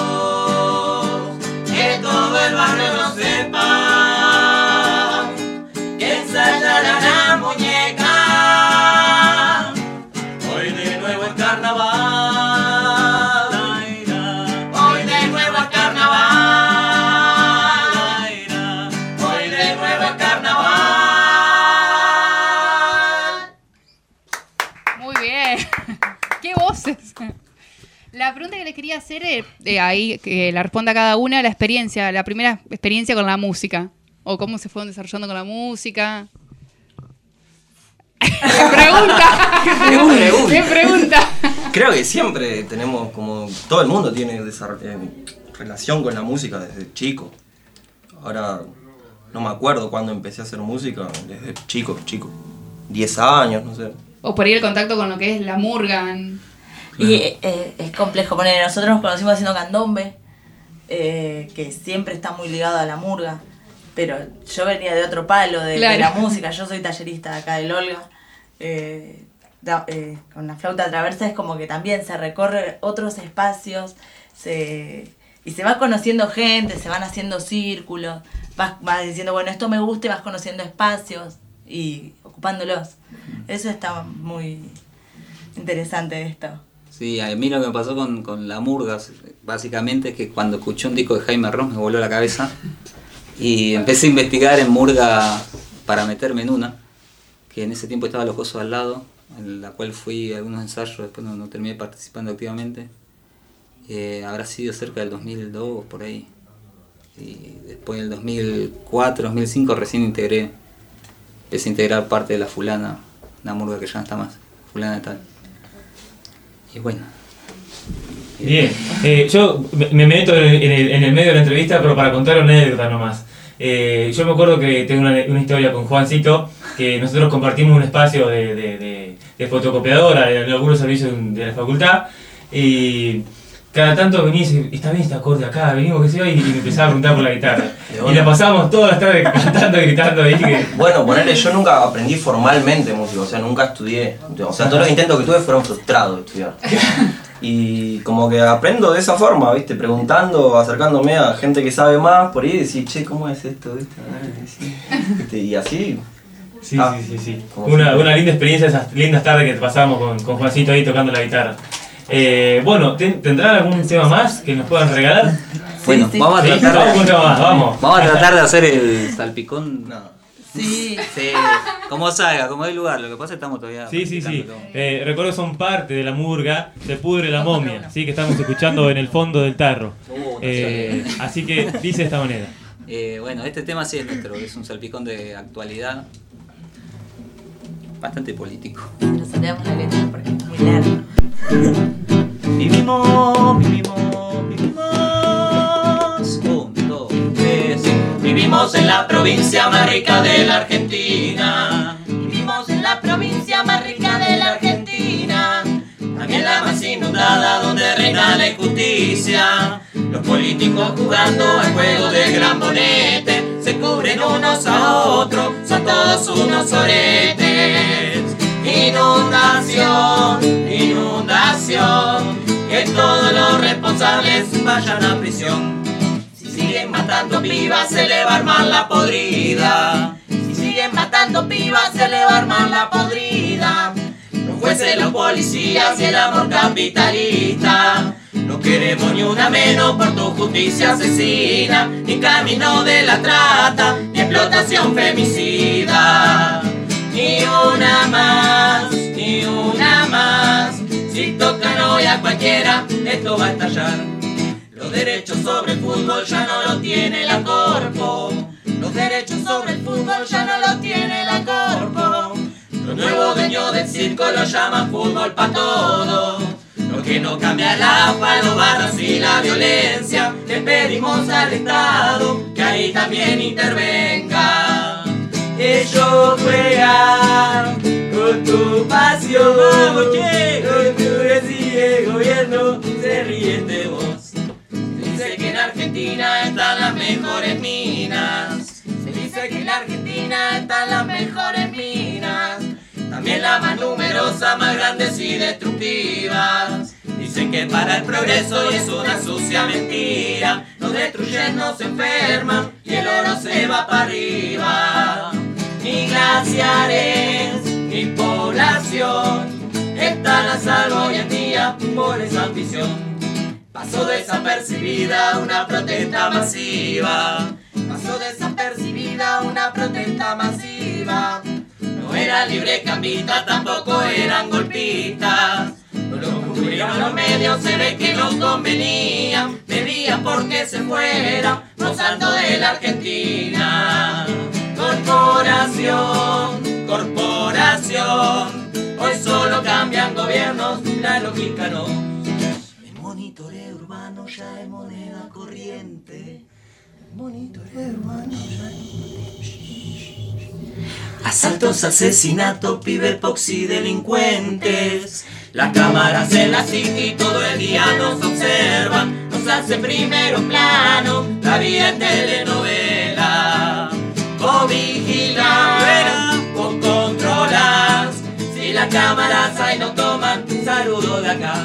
Speaker 15: que todo el barrio lo sepa, que ensayará la muñeca. Hoy de nuevo es carnaval, hoy de nuevo es carnaval, hoy de nuevo es carnaval.
Speaker 3: Muy bien. ¡Qué voces! La pregunta que les quería hacer es, eh, ahí que la responda cada una, la experiencia, la primera experiencia con la música. O cómo se fueron desarrollando con la música. ¡Qué pregunta!
Speaker 16: ¡Qué pregunta!
Speaker 3: ¡Qué pregunta!
Speaker 16: Creo que siempre tenemos, como todo el mundo tiene desar- eh, relación con la música desde chico. Ahora no me acuerdo cuándo empecé a hacer música, desde chico, chico. diez años, no sé.
Speaker 3: O por ahí el contacto con lo que es la murga.
Speaker 17: Y eh, es complejo, poner, nosotros nos conocimos haciendo candombe, eh, que siempre está muy ligado a la murga, pero yo venía de otro palo, de,
Speaker 3: Claro.
Speaker 17: de la música, yo soy tallerista acá del Olga, eh, da- eh, con la flauta traversa es como que también se recorre otros espacios, se, y se va conociendo gente, se van haciendo círculos, vas, vas diciendo, bueno, esto me gusta y vas conociendo espacios y ocupándolos. Eso está muy interesante de esto.
Speaker 14: Sí, a mí lo que me pasó con, con la murga, básicamente, es que cuando escuché un disco de Jaime Ross me voló la cabeza y empecé a investigar en murga para meterme en una, que en ese tiempo estaba Los Cosos al lado, en la cual fui a algunos ensayos, después no, no terminé participando activamente. Eh, habrá sido cerca del dos mil dos, por ahí. Y después del dos mil cuatro, dos mil cinco recién integré, empecé a integrar parte de la fulana, una murga que ya no está más, fulana de tal. Y bueno.
Speaker 2: Bien, eh, yo me me meto en el, en el medio de la entrevista, pero para contar una anécdota nomás. Eh, yo me acuerdo que tengo una, una historia con Juancito, que nosotros compartimos un espacio de, de, de, de fotocopiadora en algunos servicios de la facultad, y cada tanto venía y decía, está bien este acorde acá, venimos que se va, y, y me empezaba a preguntar por la guitarra. Y la pasábamos todas las tardes cantando y gritando ahí. Que...
Speaker 16: Bueno, ponerle, yo nunca aprendí formalmente música, o sea, nunca estudié. O sea, todos los intentos que tuve fueron frustrados de estudiar. Y como que aprendo de esa forma, ¿viste? Preguntando, acercándome a gente que sabe más, por ahí decir, che, ¿cómo es esto? ¿Viste? ¿Viste? Y así.
Speaker 2: Sí,
Speaker 16: ah,
Speaker 2: sí, sí, sí. Una, una linda experiencia esas lindas tardes que pasamos con, con Juancito ahí tocando la guitarra. Eh, bueno, ¿ten- ¿tendrán algún tema más que nos puedan regalar?
Speaker 14: Bueno, vamos a
Speaker 2: Sí,
Speaker 14: tratar
Speaker 2: vamos con un tema más, vamos.
Speaker 14: Vamos a tratar de hacer el salpicón.
Speaker 16: No.
Speaker 17: Sí.
Speaker 14: Sí, como salga, como hay lugar. Lo que pasa es que estamos todavía.
Speaker 2: Sí, sí, sí.
Speaker 14: practicando.
Speaker 2: Eh, recuerdo que son parte de la murga Se Pudre la Momia, ¿sí? Que estamos escuchando en el fondo del tarro. Eh, así que dice de esta manera.
Speaker 14: Eh, bueno, este tema sí es nuestro, es un salpicón de actualidad. Bastante político.
Speaker 17: Pero salteamos la letra porque es muy largo.
Speaker 15: Vivimos, vivimos, vivimos. Un, dos, tres. Vivimos en la provincia más rica de la Argentina.
Speaker 17: Vivimos en la provincia más rica de la Argentina.
Speaker 15: También la más inundada donde reina la injusticia. Los políticos jugando al juego del gran bonete se cubren unos a otros, son todos unos oretes. Inundación, inundación, que todos los responsables vayan a prisión. Si siguen matando pibas se le va a armar la podrida. Si siguen matando pibas se le va a armar la podrida. Los jueces, los policías y el amor capitalista. No queremos ni una menos por tu justicia asesina, ni camino de la trata, ni explotación femicida. Ni una más, ni una más. Si tocan hoy a cualquiera, esto va a estallar. Los derechos sobre el fútbol ya no lo tiene la corpo. Los derechos sobre el fútbol ya no lo tiene la corpo. Los nuevos dueños del circo lo llaman fútbol pa' todo. Lo que no cambia el agua, los barros y la violencia. Le pedimos al Estado que ahí también intervenga. Ellos juegan con tu pasión, con tu recibe gobierno, se ríen de vos. Se dice que en Argentina están las mejores minas. Se dice que en Argentina están las mejores minas. También las más numerosas, más grandes y destructivas. Dicen que para el progreso y es una sucia mentira. Nos destruyen, nos enferman y el oro se va para arriba. Ni glaciares, ni población están a salvo hoy en día por esa ambición. Pasó desapercibida una protesta masiva. Pasó desapercibida una protesta masiva. No era libre cambista, tampoco eran golpistas. No lo cubrieron los medios, se ve que nos convenía. Pedían porque se fuera, gozando de la Argentina. Corporación, corporación, hoy solo cambian gobiernos, la lógica no. El monitoreo urbano ya es moneda corriente. El monitoreo urbano ya es... Asaltos, asesinatos, pibe, poxy, delincuentes. Las cámaras en la city todo el día nos observan. Nos hace primero plano, la vida es telenovela. Vos vigilás, vos controlás. Si las cámaras ahí no toman, saludo de acá.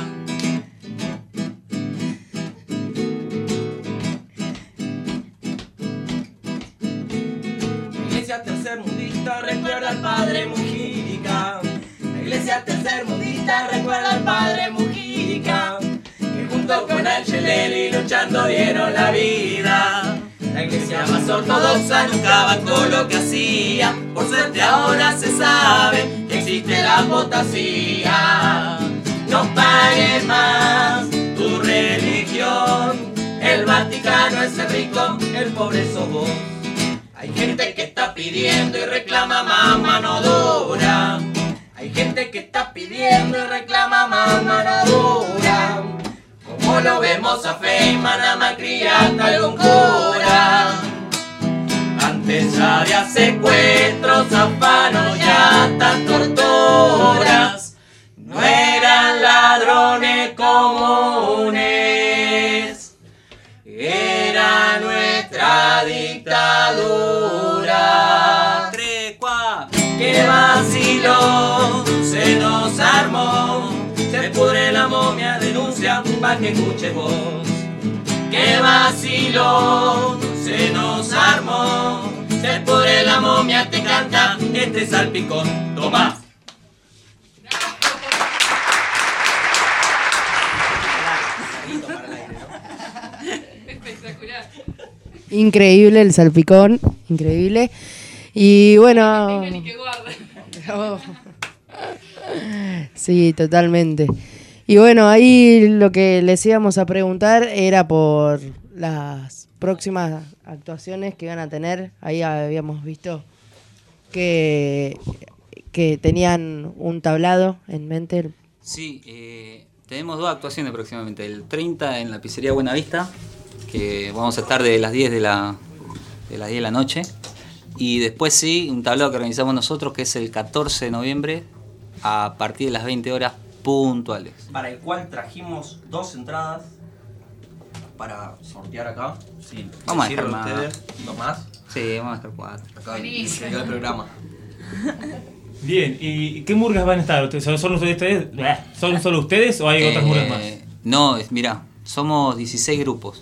Speaker 15: La iglesia tercermundista recuerda al padre Mujica. La iglesia tercermundista recuerda al padre Mujica, que junto con Angelelli luchando dieron la vida. La iglesia más ortodoxa nunca bancó lo que hacía. Por suerte ahora se sabe que existe la apostasía. No pagues más tu religión. El Vaticano es el rico, el pobre sos vos. Hay gente que está pidiendo y reclama más mano dura. Hay gente que está pidiendo y reclama más mano dura. Como lo vemos a Feynman, a Macri y hasta algún cura. Antes ya había secuestros, afanos y hasta torturas. No eran ladrones comunes, era nuestra dictadura. Trecua, que vaciló, se nos armó. Se pudre la momia, denuncia pa' que escuches vos. Que vaciló, se nos armó. Se pudre la momia, te canta este salpicón. Toma.
Speaker 3: Espectacular.
Speaker 4: Increíble el salpicón, increíble. Y bueno...
Speaker 3: Que ni que guarde.
Speaker 4: Oh. Sí, totalmente. Y bueno, ahí lo que les íbamos a preguntar era por las próximas actuaciones que iban a tener. Ahí habíamos visto que, que tenían un tablado en mente.
Speaker 14: Sí, eh, tenemos dos actuaciones próximamente. El treinta en la pizzería Buenavista, que vamos a estar de las diez de la, de las diez de la noche. Y después sí, un tablado que organizamos nosotros, que es el catorce de noviembre, a partir de las veinte horas puntuales.
Speaker 16: Para el cual trajimos dos entradas para sortear acá. Sí,
Speaker 14: vamos a estar más.
Speaker 16: Ustedes, ¿dos más?
Speaker 14: Sí, vamos a estar cuatro.
Speaker 16: Acá dice el programa.
Speaker 2: Bien, ¿y qué murgas van a estar? ¿Son solo ustedes? ¿Son solo ustedes o hay
Speaker 14: Eh,
Speaker 2: otras murgas más?
Speaker 14: No, es, mirá, somos dieciséis grupos.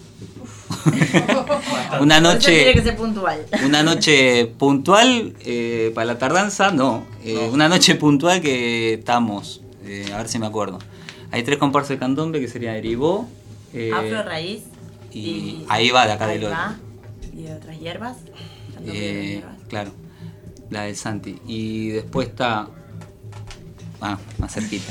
Speaker 14: Una noche.
Speaker 17: Eso tiene que ser puntual.
Speaker 14: Una noche puntual eh, para la tardanza, no. Eh, no. Una noche puntual que estamos, eh, a ver si me acuerdo. Hay tres comparsas de candombe que sería Eribó.
Speaker 17: Eh, Afro Raíz.
Speaker 14: Y, y ahí va de acá del otro.
Speaker 17: Y otras hierbas.
Speaker 14: Eh, hierbas. Claro, la del Santi. Y después está. Ah, más cerquita.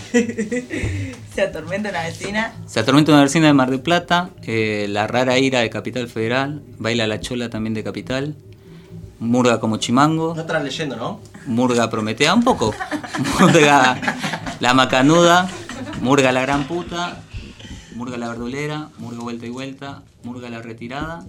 Speaker 17: Se atormenta una vecina.
Speaker 14: Se atormenta una vecina de Mar del Plata. Eh, la Rara Ira de Capital Federal. Baila la Chola también de Capital. Murga como Chimango.
Speaker 16: No estarás leyendo, ¿no?
Speaker 14: Murga Prometea, un poco. Murga la Macanuda. Murga la Gran Puta. Murga la Verdulera. Murga Vuelta y Vuelta. Murga la Retirada.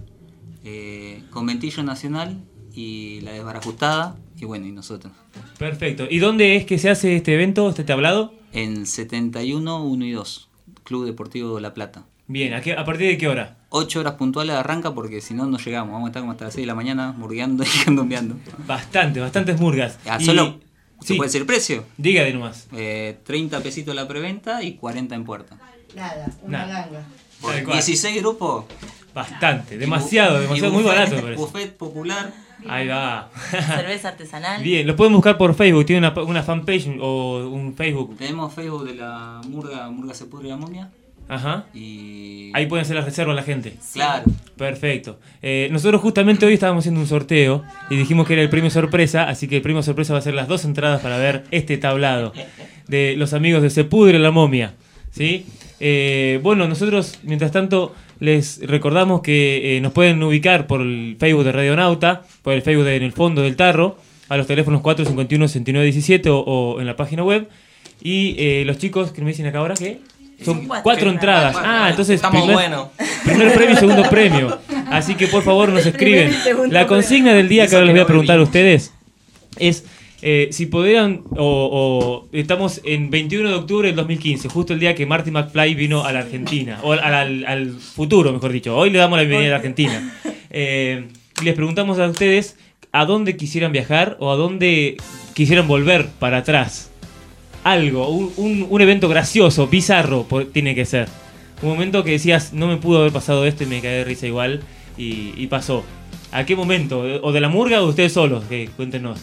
Speaker 14: Eh, Conventillo Nacional. Y la Desbarajustada. Y bueno, y nosotros.
Speaker 2: Perfecto. ¿Y dónde es que se hace este evento, este tablado?
Speaker 14: En setenta y uno, uno y dos, Club Deportivo La Plata.
Speaker 2: Bien, ¿a, qué, ¿a partir de qué hora?
Speaker 14: ocho horas puntuales arranca porque si no, no llegamos. Vamos a estar como hasta las seis de la mañana murgueando y candombeando.
Speaker 2: Bastante, bastantes murgas.
Speaker 14: Ah,
Speaker 2: y...
Speaker 14: solo, ¿se
Speaker 2: sí.
Speaker 14: puede decir el precio?
Speaker 2: Diga de nomás.
Speaker 14: Eh, treinta pesitos la preventa y cuarenta en puerta.
Speaker 17: Nada, una
Speaker 2: Nada.
Speaker 17: ganga.
Speaker 14: dieciséis grupos.
Speaker 2: Bastante, demasiado, demasiado, muy barato me parece.
Speaker 14: Buffet popular.
Speaker 2: Ahí va.
Speaker 17: Cerveza artesanal.
Speaker 2: Bien, los pueden buscar por Facebook, tiene una, una fanpage o un Facebook.
Speaker 14: Tenemos Facebook de la Murga, Murga Se Pudre la Momia.
Speaker 2: Ajá.
Speaker 14: Y
Speaker 2: ahí pueden hacer las reservas la gente.
Speaker 14: Claro.
Speaker 2: Perfecto. Eh, nosotros justamente hoy estábamos haciendo un sorteo y dijimos que era el premio sorpresa, así que el premio sorpresa va a ser las dos entradas para ver este tablado de los amigos de Se Pudre la Momia. ¿Sí? Eh, bueno, nosotros, mientras tanto, les recordamos que eh, nos pueden ubicar por el Facebook de Radionauta, por el Facebook de En el Fondo del Tarro, a los teléfonos cuatro cinco uno, seis nueve uno siete o, o en la página web. Y eh, los chicos que me dicen acá ahora que son cuatro, cuatro entradas. Ah, entonces primer,
Speaker 16: bueno.
Speaker 2: primer premio y segundo premio. Así que por favor nos escriben. La consigna del día que ahora les voy a preguntar a ustedes es... Eh, si pudieran, o, o estamos en veintiuno de octubre del dos mil quince, justo el día que Marty McFly vino a la Argentina, o al, al, al futuro, mejor dicho. Hoy le damos la bienvenida a la Argentina. Eh, y les preguntamos a ustedes a dónde quisieran viajar o a dónde quisieran volver para atrás. Algo, un, un, un evento gracioso, bizarro, tiene que ser. Un momento que decías, no me pudo haber pasado esto y me caí de risa igual, y, y pasó. ¿A qué momento? ¿O de la murga o de ustedes solos? Que cuéntenos.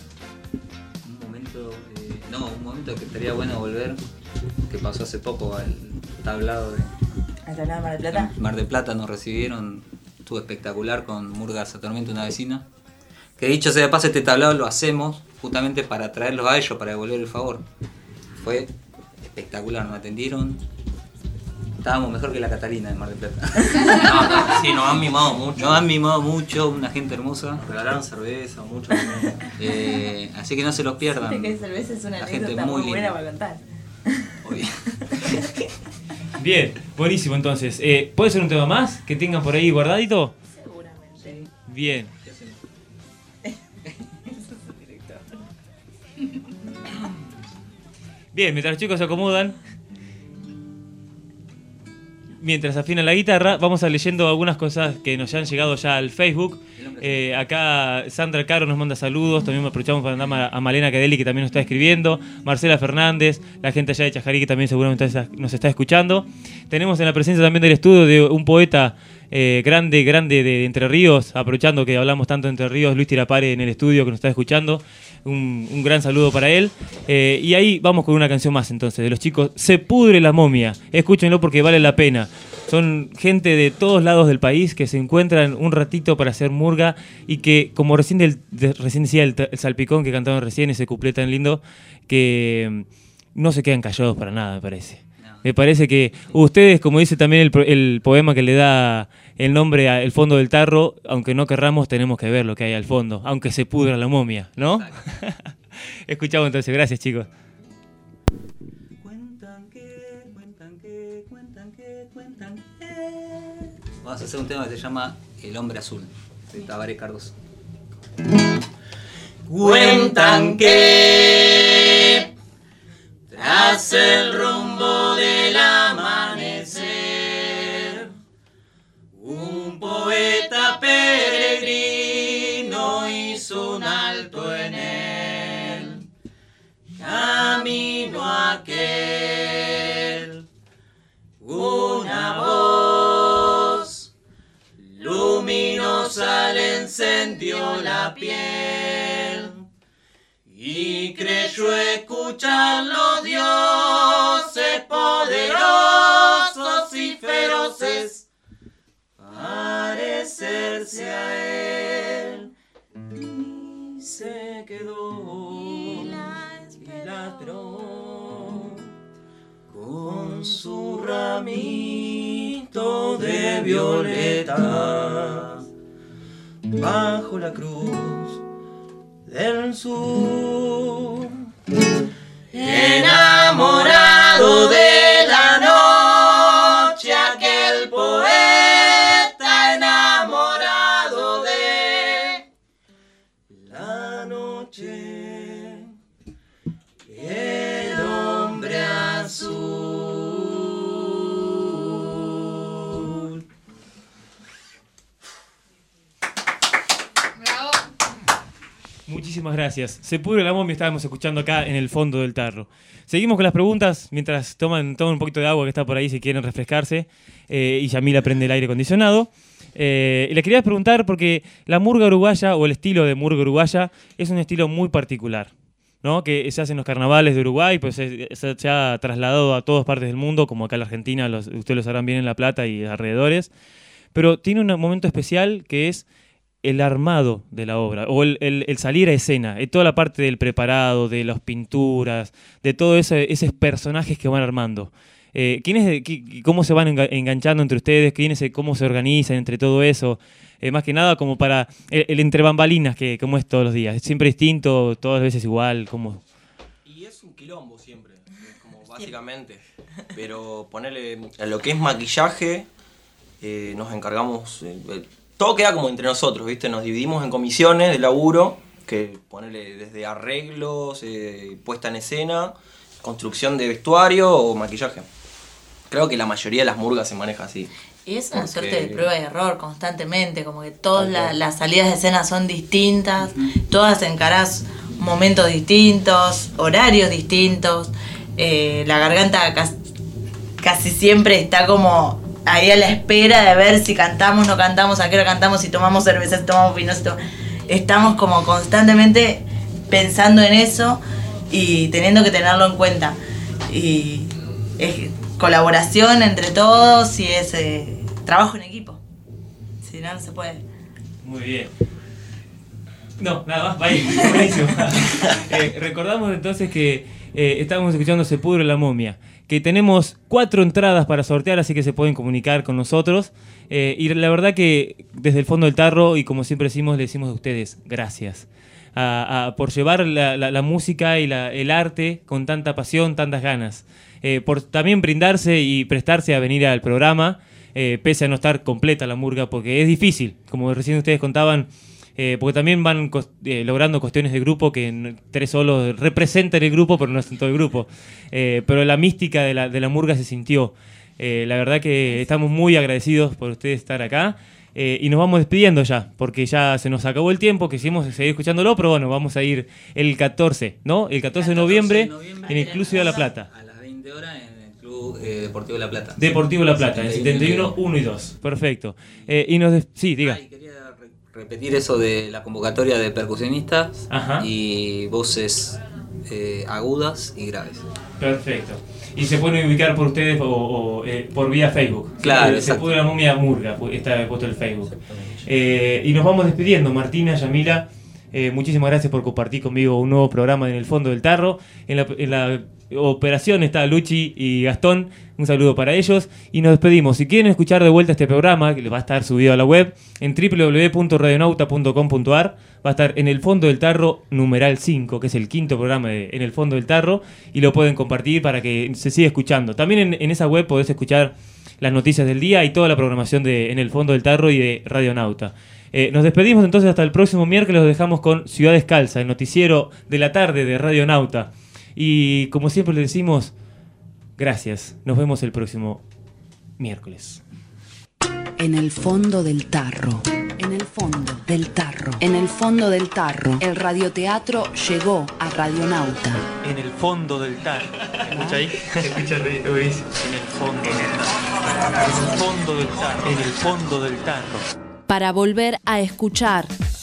Speaker 14: No, un momento que estaría bueno volver, que pasó hace poco al tablado de...
Speaker 17: ¿Al tablado de Mar del Plata?
Speaker 14: Mar del Plata nos recibieron, estuvo espectacular con Murgas Atormenta una vecina. Que dicho sea de paso, este tablado lo hacemos justamente para traerlos a ellos, para devolver el favor. Fue espectacular, nos atendieron. Estábamos mejor que la Catalina de Mar del Plata.
Speaker 16: No, no, sí, nos han mimado mucho.
Speaker 14: Nos han mimado mucho, una gente hermosa.
Speaker 16: Regalaron cerveza, mucho.
Speaker 14: Eh, así que no se los pierdan.
Speaker 17: Fíjate que cerveza es una
Speaker 14: la gente
Speaker 17: anécdota
Speaker 14: muy
Speaker 17: muy buena
Speaker 14: linda
Speaker 17: para contar.
Speaker 2: Bien, buenísimo entonces. Eh, ¿Puede ser un tema más que tengan por ahí guardadito?
Speaker 17: Seguramente.
Speaker 2: Bien. Bien, mientras los chicos se acomodan, mientras afinan la guitarra, vamos a leyendo algunas cosas que nos han llegado ya al Facebook. Eh, acá Sandra Caro nos manda saludos, también aprovechamos para mandar a Malena Cadeli, que también nos está escribiendo, Marcela Fernández, la gente allá de Chajarí que también seguramente nos está escuchando. Tenemos en la presencia también del estudio de un poeta eh, grande, grande de Entre Ríos, aprovechando que hablamos tanto de Entre Ríos, Luis Tirapare en el estudio que nos está escuchando. Un, un gran saludo para él. Eh, y ahí vamos con una canción más entonces, de los chicos Se Pudre la Momia. Escúchenlo porque vale la pena. Son gente de todos lados del país que se encuentran un ratito para hacer murga y que, como recién, del, de, recién decía el, el Salpicón que cantaron recién, ese cuplé tan lindo, que no se quedan callados para nada, me parece. No. Me parece que ustedes, como dice también el, el poema que le da el nombre al fondo del tarro, aunque no querramos, tenemos que ver lo que hay al fondo, aunque se pudra la momia, ¿no? Escuchamos entonces, gracias chicos.
Speaker 14: Vamos a hacer un tema que se llama El Hombre Azul, de Tabaré Cardoso.
Speaker 15: Cuentan que tras el rumbo del amanecer, un poeta peregrino hizo un alto en él, camino aquel, una encendió la piel y creyó escuchar los dioses poderosos y feroces parecerse a él, y se quedó y la esperó con su ramito de violeta bajo la cruz del sur. Enamorado de la noche, aquel poeta enamorado de la noche, el hombre azul.
Speaker 2: Muchísimas gracias. Se pudre la momia, estábamos escuchando acá en el fondo del tarro. Seguimos con las preguntas mientras toman, toman un poquito de agua que está por ahí si quieren refrescarse. Eh, y Yamila prende el aire acondicionado. Eh, y le quería preguntar porque la murga uruguaya o el estilo de murga uruguaya es un estilo muy particular, ¿no? Que se hace en los carnavales de Uruguay, pues se, se, se ha trasladado a todas partes del mundo, como acá en la Argentina, los, ustedes lo sabrán bien en La Plata y alrededores. Pero tiene un momento especial que es el armado de la obra, o el, el, el salir a escena, toda la parte del preparado, de las pinturas, de todos ese, esos personajes que van armando. Eh, ¿quiénes, qué, ¿Cómo se van enganchando entre ustedes? ¿Quiénes, ¿Cómo se organizan entre todo eso? Eh, más que nada como para el, el entre bambalinas, que como es todos los días. ¿Es siempre distinto, todas las veces igual? ¿Cómo?
Speaker 16: Y es un quilombo siempre, como básicamente. Pero ponerle en lo que es maquillaje, eh, nos encargamos... Eh, todo queda como entre nosotros, ¿viste? Nos dividimos en comisiones de laburo, que ponerle desde arreglos, eh, puesta en escena, construcción de vestuario o maquillaje. Creo que la mayoría de las murgas se maneja así.
Speaker 17: Y es una
Speaker 16: Porque...
Speaker 17: suerte de prueba y error constantemente, como que todas la, las salidas de escena son distintas, uh-huh. Todas encarás momentos distintos, horarios distintos, eh, la garganta casi, casi siempre está como... ahí a la espera de ver si cantamos, no cantamos, a qué hora cantamos, si tomamos cerveza, si tomamos vino, si tomamos... Estamos como constantemente pensando en eso y teniendo que tenerlo en cuenta. Y es colaboración entre todos y es eh, trabajo en equipo. Si no, no se puede.
Speaker 2: Muy bien. No, nada más, va ahí. Buenísimo. eh, recordamos entonces que eh, estábamos escuchando Se pudre la momia, que tenemos cuatro entradas para sortear, así que se pueden comunicar con nosotros. Eh, y la verdad que desde el fondo del tarro, y como siempre decimos, le decimos a ustedes gracias a, a, por llevar la, la, la música y la, el arte con tanta pasión, tantas ganas. Eh, por también brindarse y prestarse a venir al programa, eh, pese a no estar completa la murga, porque es difícil, como recién ustedes contaban, eh, porque también van eh, logrando cuestiones de grupo que tres solos representan el grupo, pero no es en todo el grupo. Eh, pero la mística de la, de la murga se sintió. Eh, la verdad que estamos muy agradecidos por ustedes estar acá. Eh, y nos vamos despidiendo ya, porque ya se nos acabó el tiempo, quisimos seguir escuchándolo, pero bueno, vamos a ir el catorce, ¿no? El catorce de noviembre, en el Club Ciudad de La Plata.
Speaker 14: A las veinte horas en el Club eh, Deportivo La Plata.
Speaker 2: Deportivo La Plata, en setenta y uno, uno y dos. Perfecto. Eh, y nos des- sí, diga.
Speaker 14: Ay, quería re- repetir eso de la convocatoria de percusionistas.
Speaker 2: Ajá.
Speaker 14: Y voces eh, agudas y graves.
Speaker 2: Perfecto. Y se pueden ubicar por ustedes o, o eh, por vía Facebook.
Speaker 14: Claro,
Speaker 2: Se, se pudre la momia murga, está puesto el Facebook. Eh, y nos vamos despidiendo. Martina, Yamila, eh, muchísimas gracias por compartir conmigo un nuevo programa en el fondo del tarro. En la, en la operación está Luchi y Gastón. Un saludo para ellos y nos despedimos. Si quieren escuchar de vuelta este programa, que va a estar subido a la web en doble u doble u doble u punto radionauta punto com punto a r, va a estar en el fondo del tarro numeral cinco, que es el quinto programa de En el fondo del tarro, y lo pueden compartir para que se siga escuchando. También en, en esa web podés escuchar las noticias del día y toda la programación de En el fondo del tarro y de Radionauta. Eh, nos despedimos entonces hasta el próximo miércoles. Los dejamos con Ciudad Descalza, el noticiero de la tarde de Radionauta. Y como siempre les decimos, gracias. Nos vemos el próximo miércoles.
Speaker 1: En el fondo del tarro. En el fondo del tarro. En el fondo del tarro. El radioteatro llegó a Radionauta.
Speaker 2: En el fondo del tarro. ¿Escucha ahí? Escucha ahí. En el fondo del tarro. En el fondo del tarro. En el fondo del tarro.
Speaker 1: Para volver a escuchar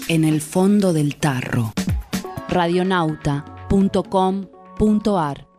Speaker 1: en el fondo del tarro. radionauta punto com punto ar